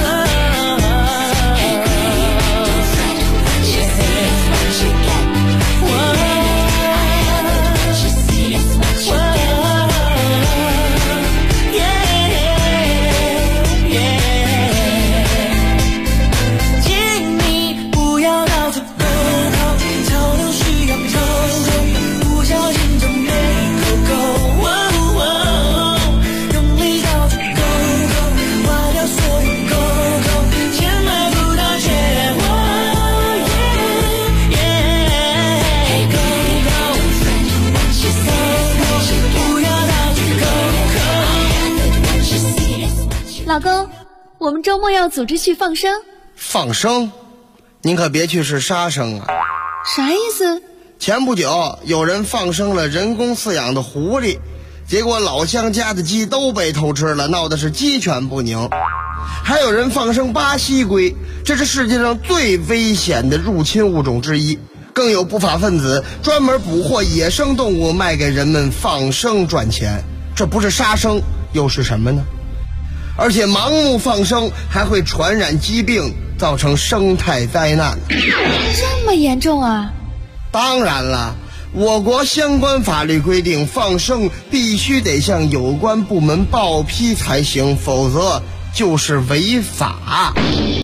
Hey girl, don't fret what you see is what you get. What you see is what you get. 老公，我们周末要组织去放生。 放生？您可别去是杀生啊！ 啥意思？ 前不久有人放生了人工饲养的狐狸，结果老乡家的鸡都被偷吃了，闹的是鸡犬不宁。还有人放生巴西龟，这是世界上最危险的入侵物种之一。更有不法分子专门捕获野生动物卖给人们放生赚钱，这不是杀生又是什么呢？而且盲目放生还会传染疾病，造成生态灾难。 这么严重啊？ 当然了，我国相关法律规定，放生必须得向有关部门报批才行，否则就是违法。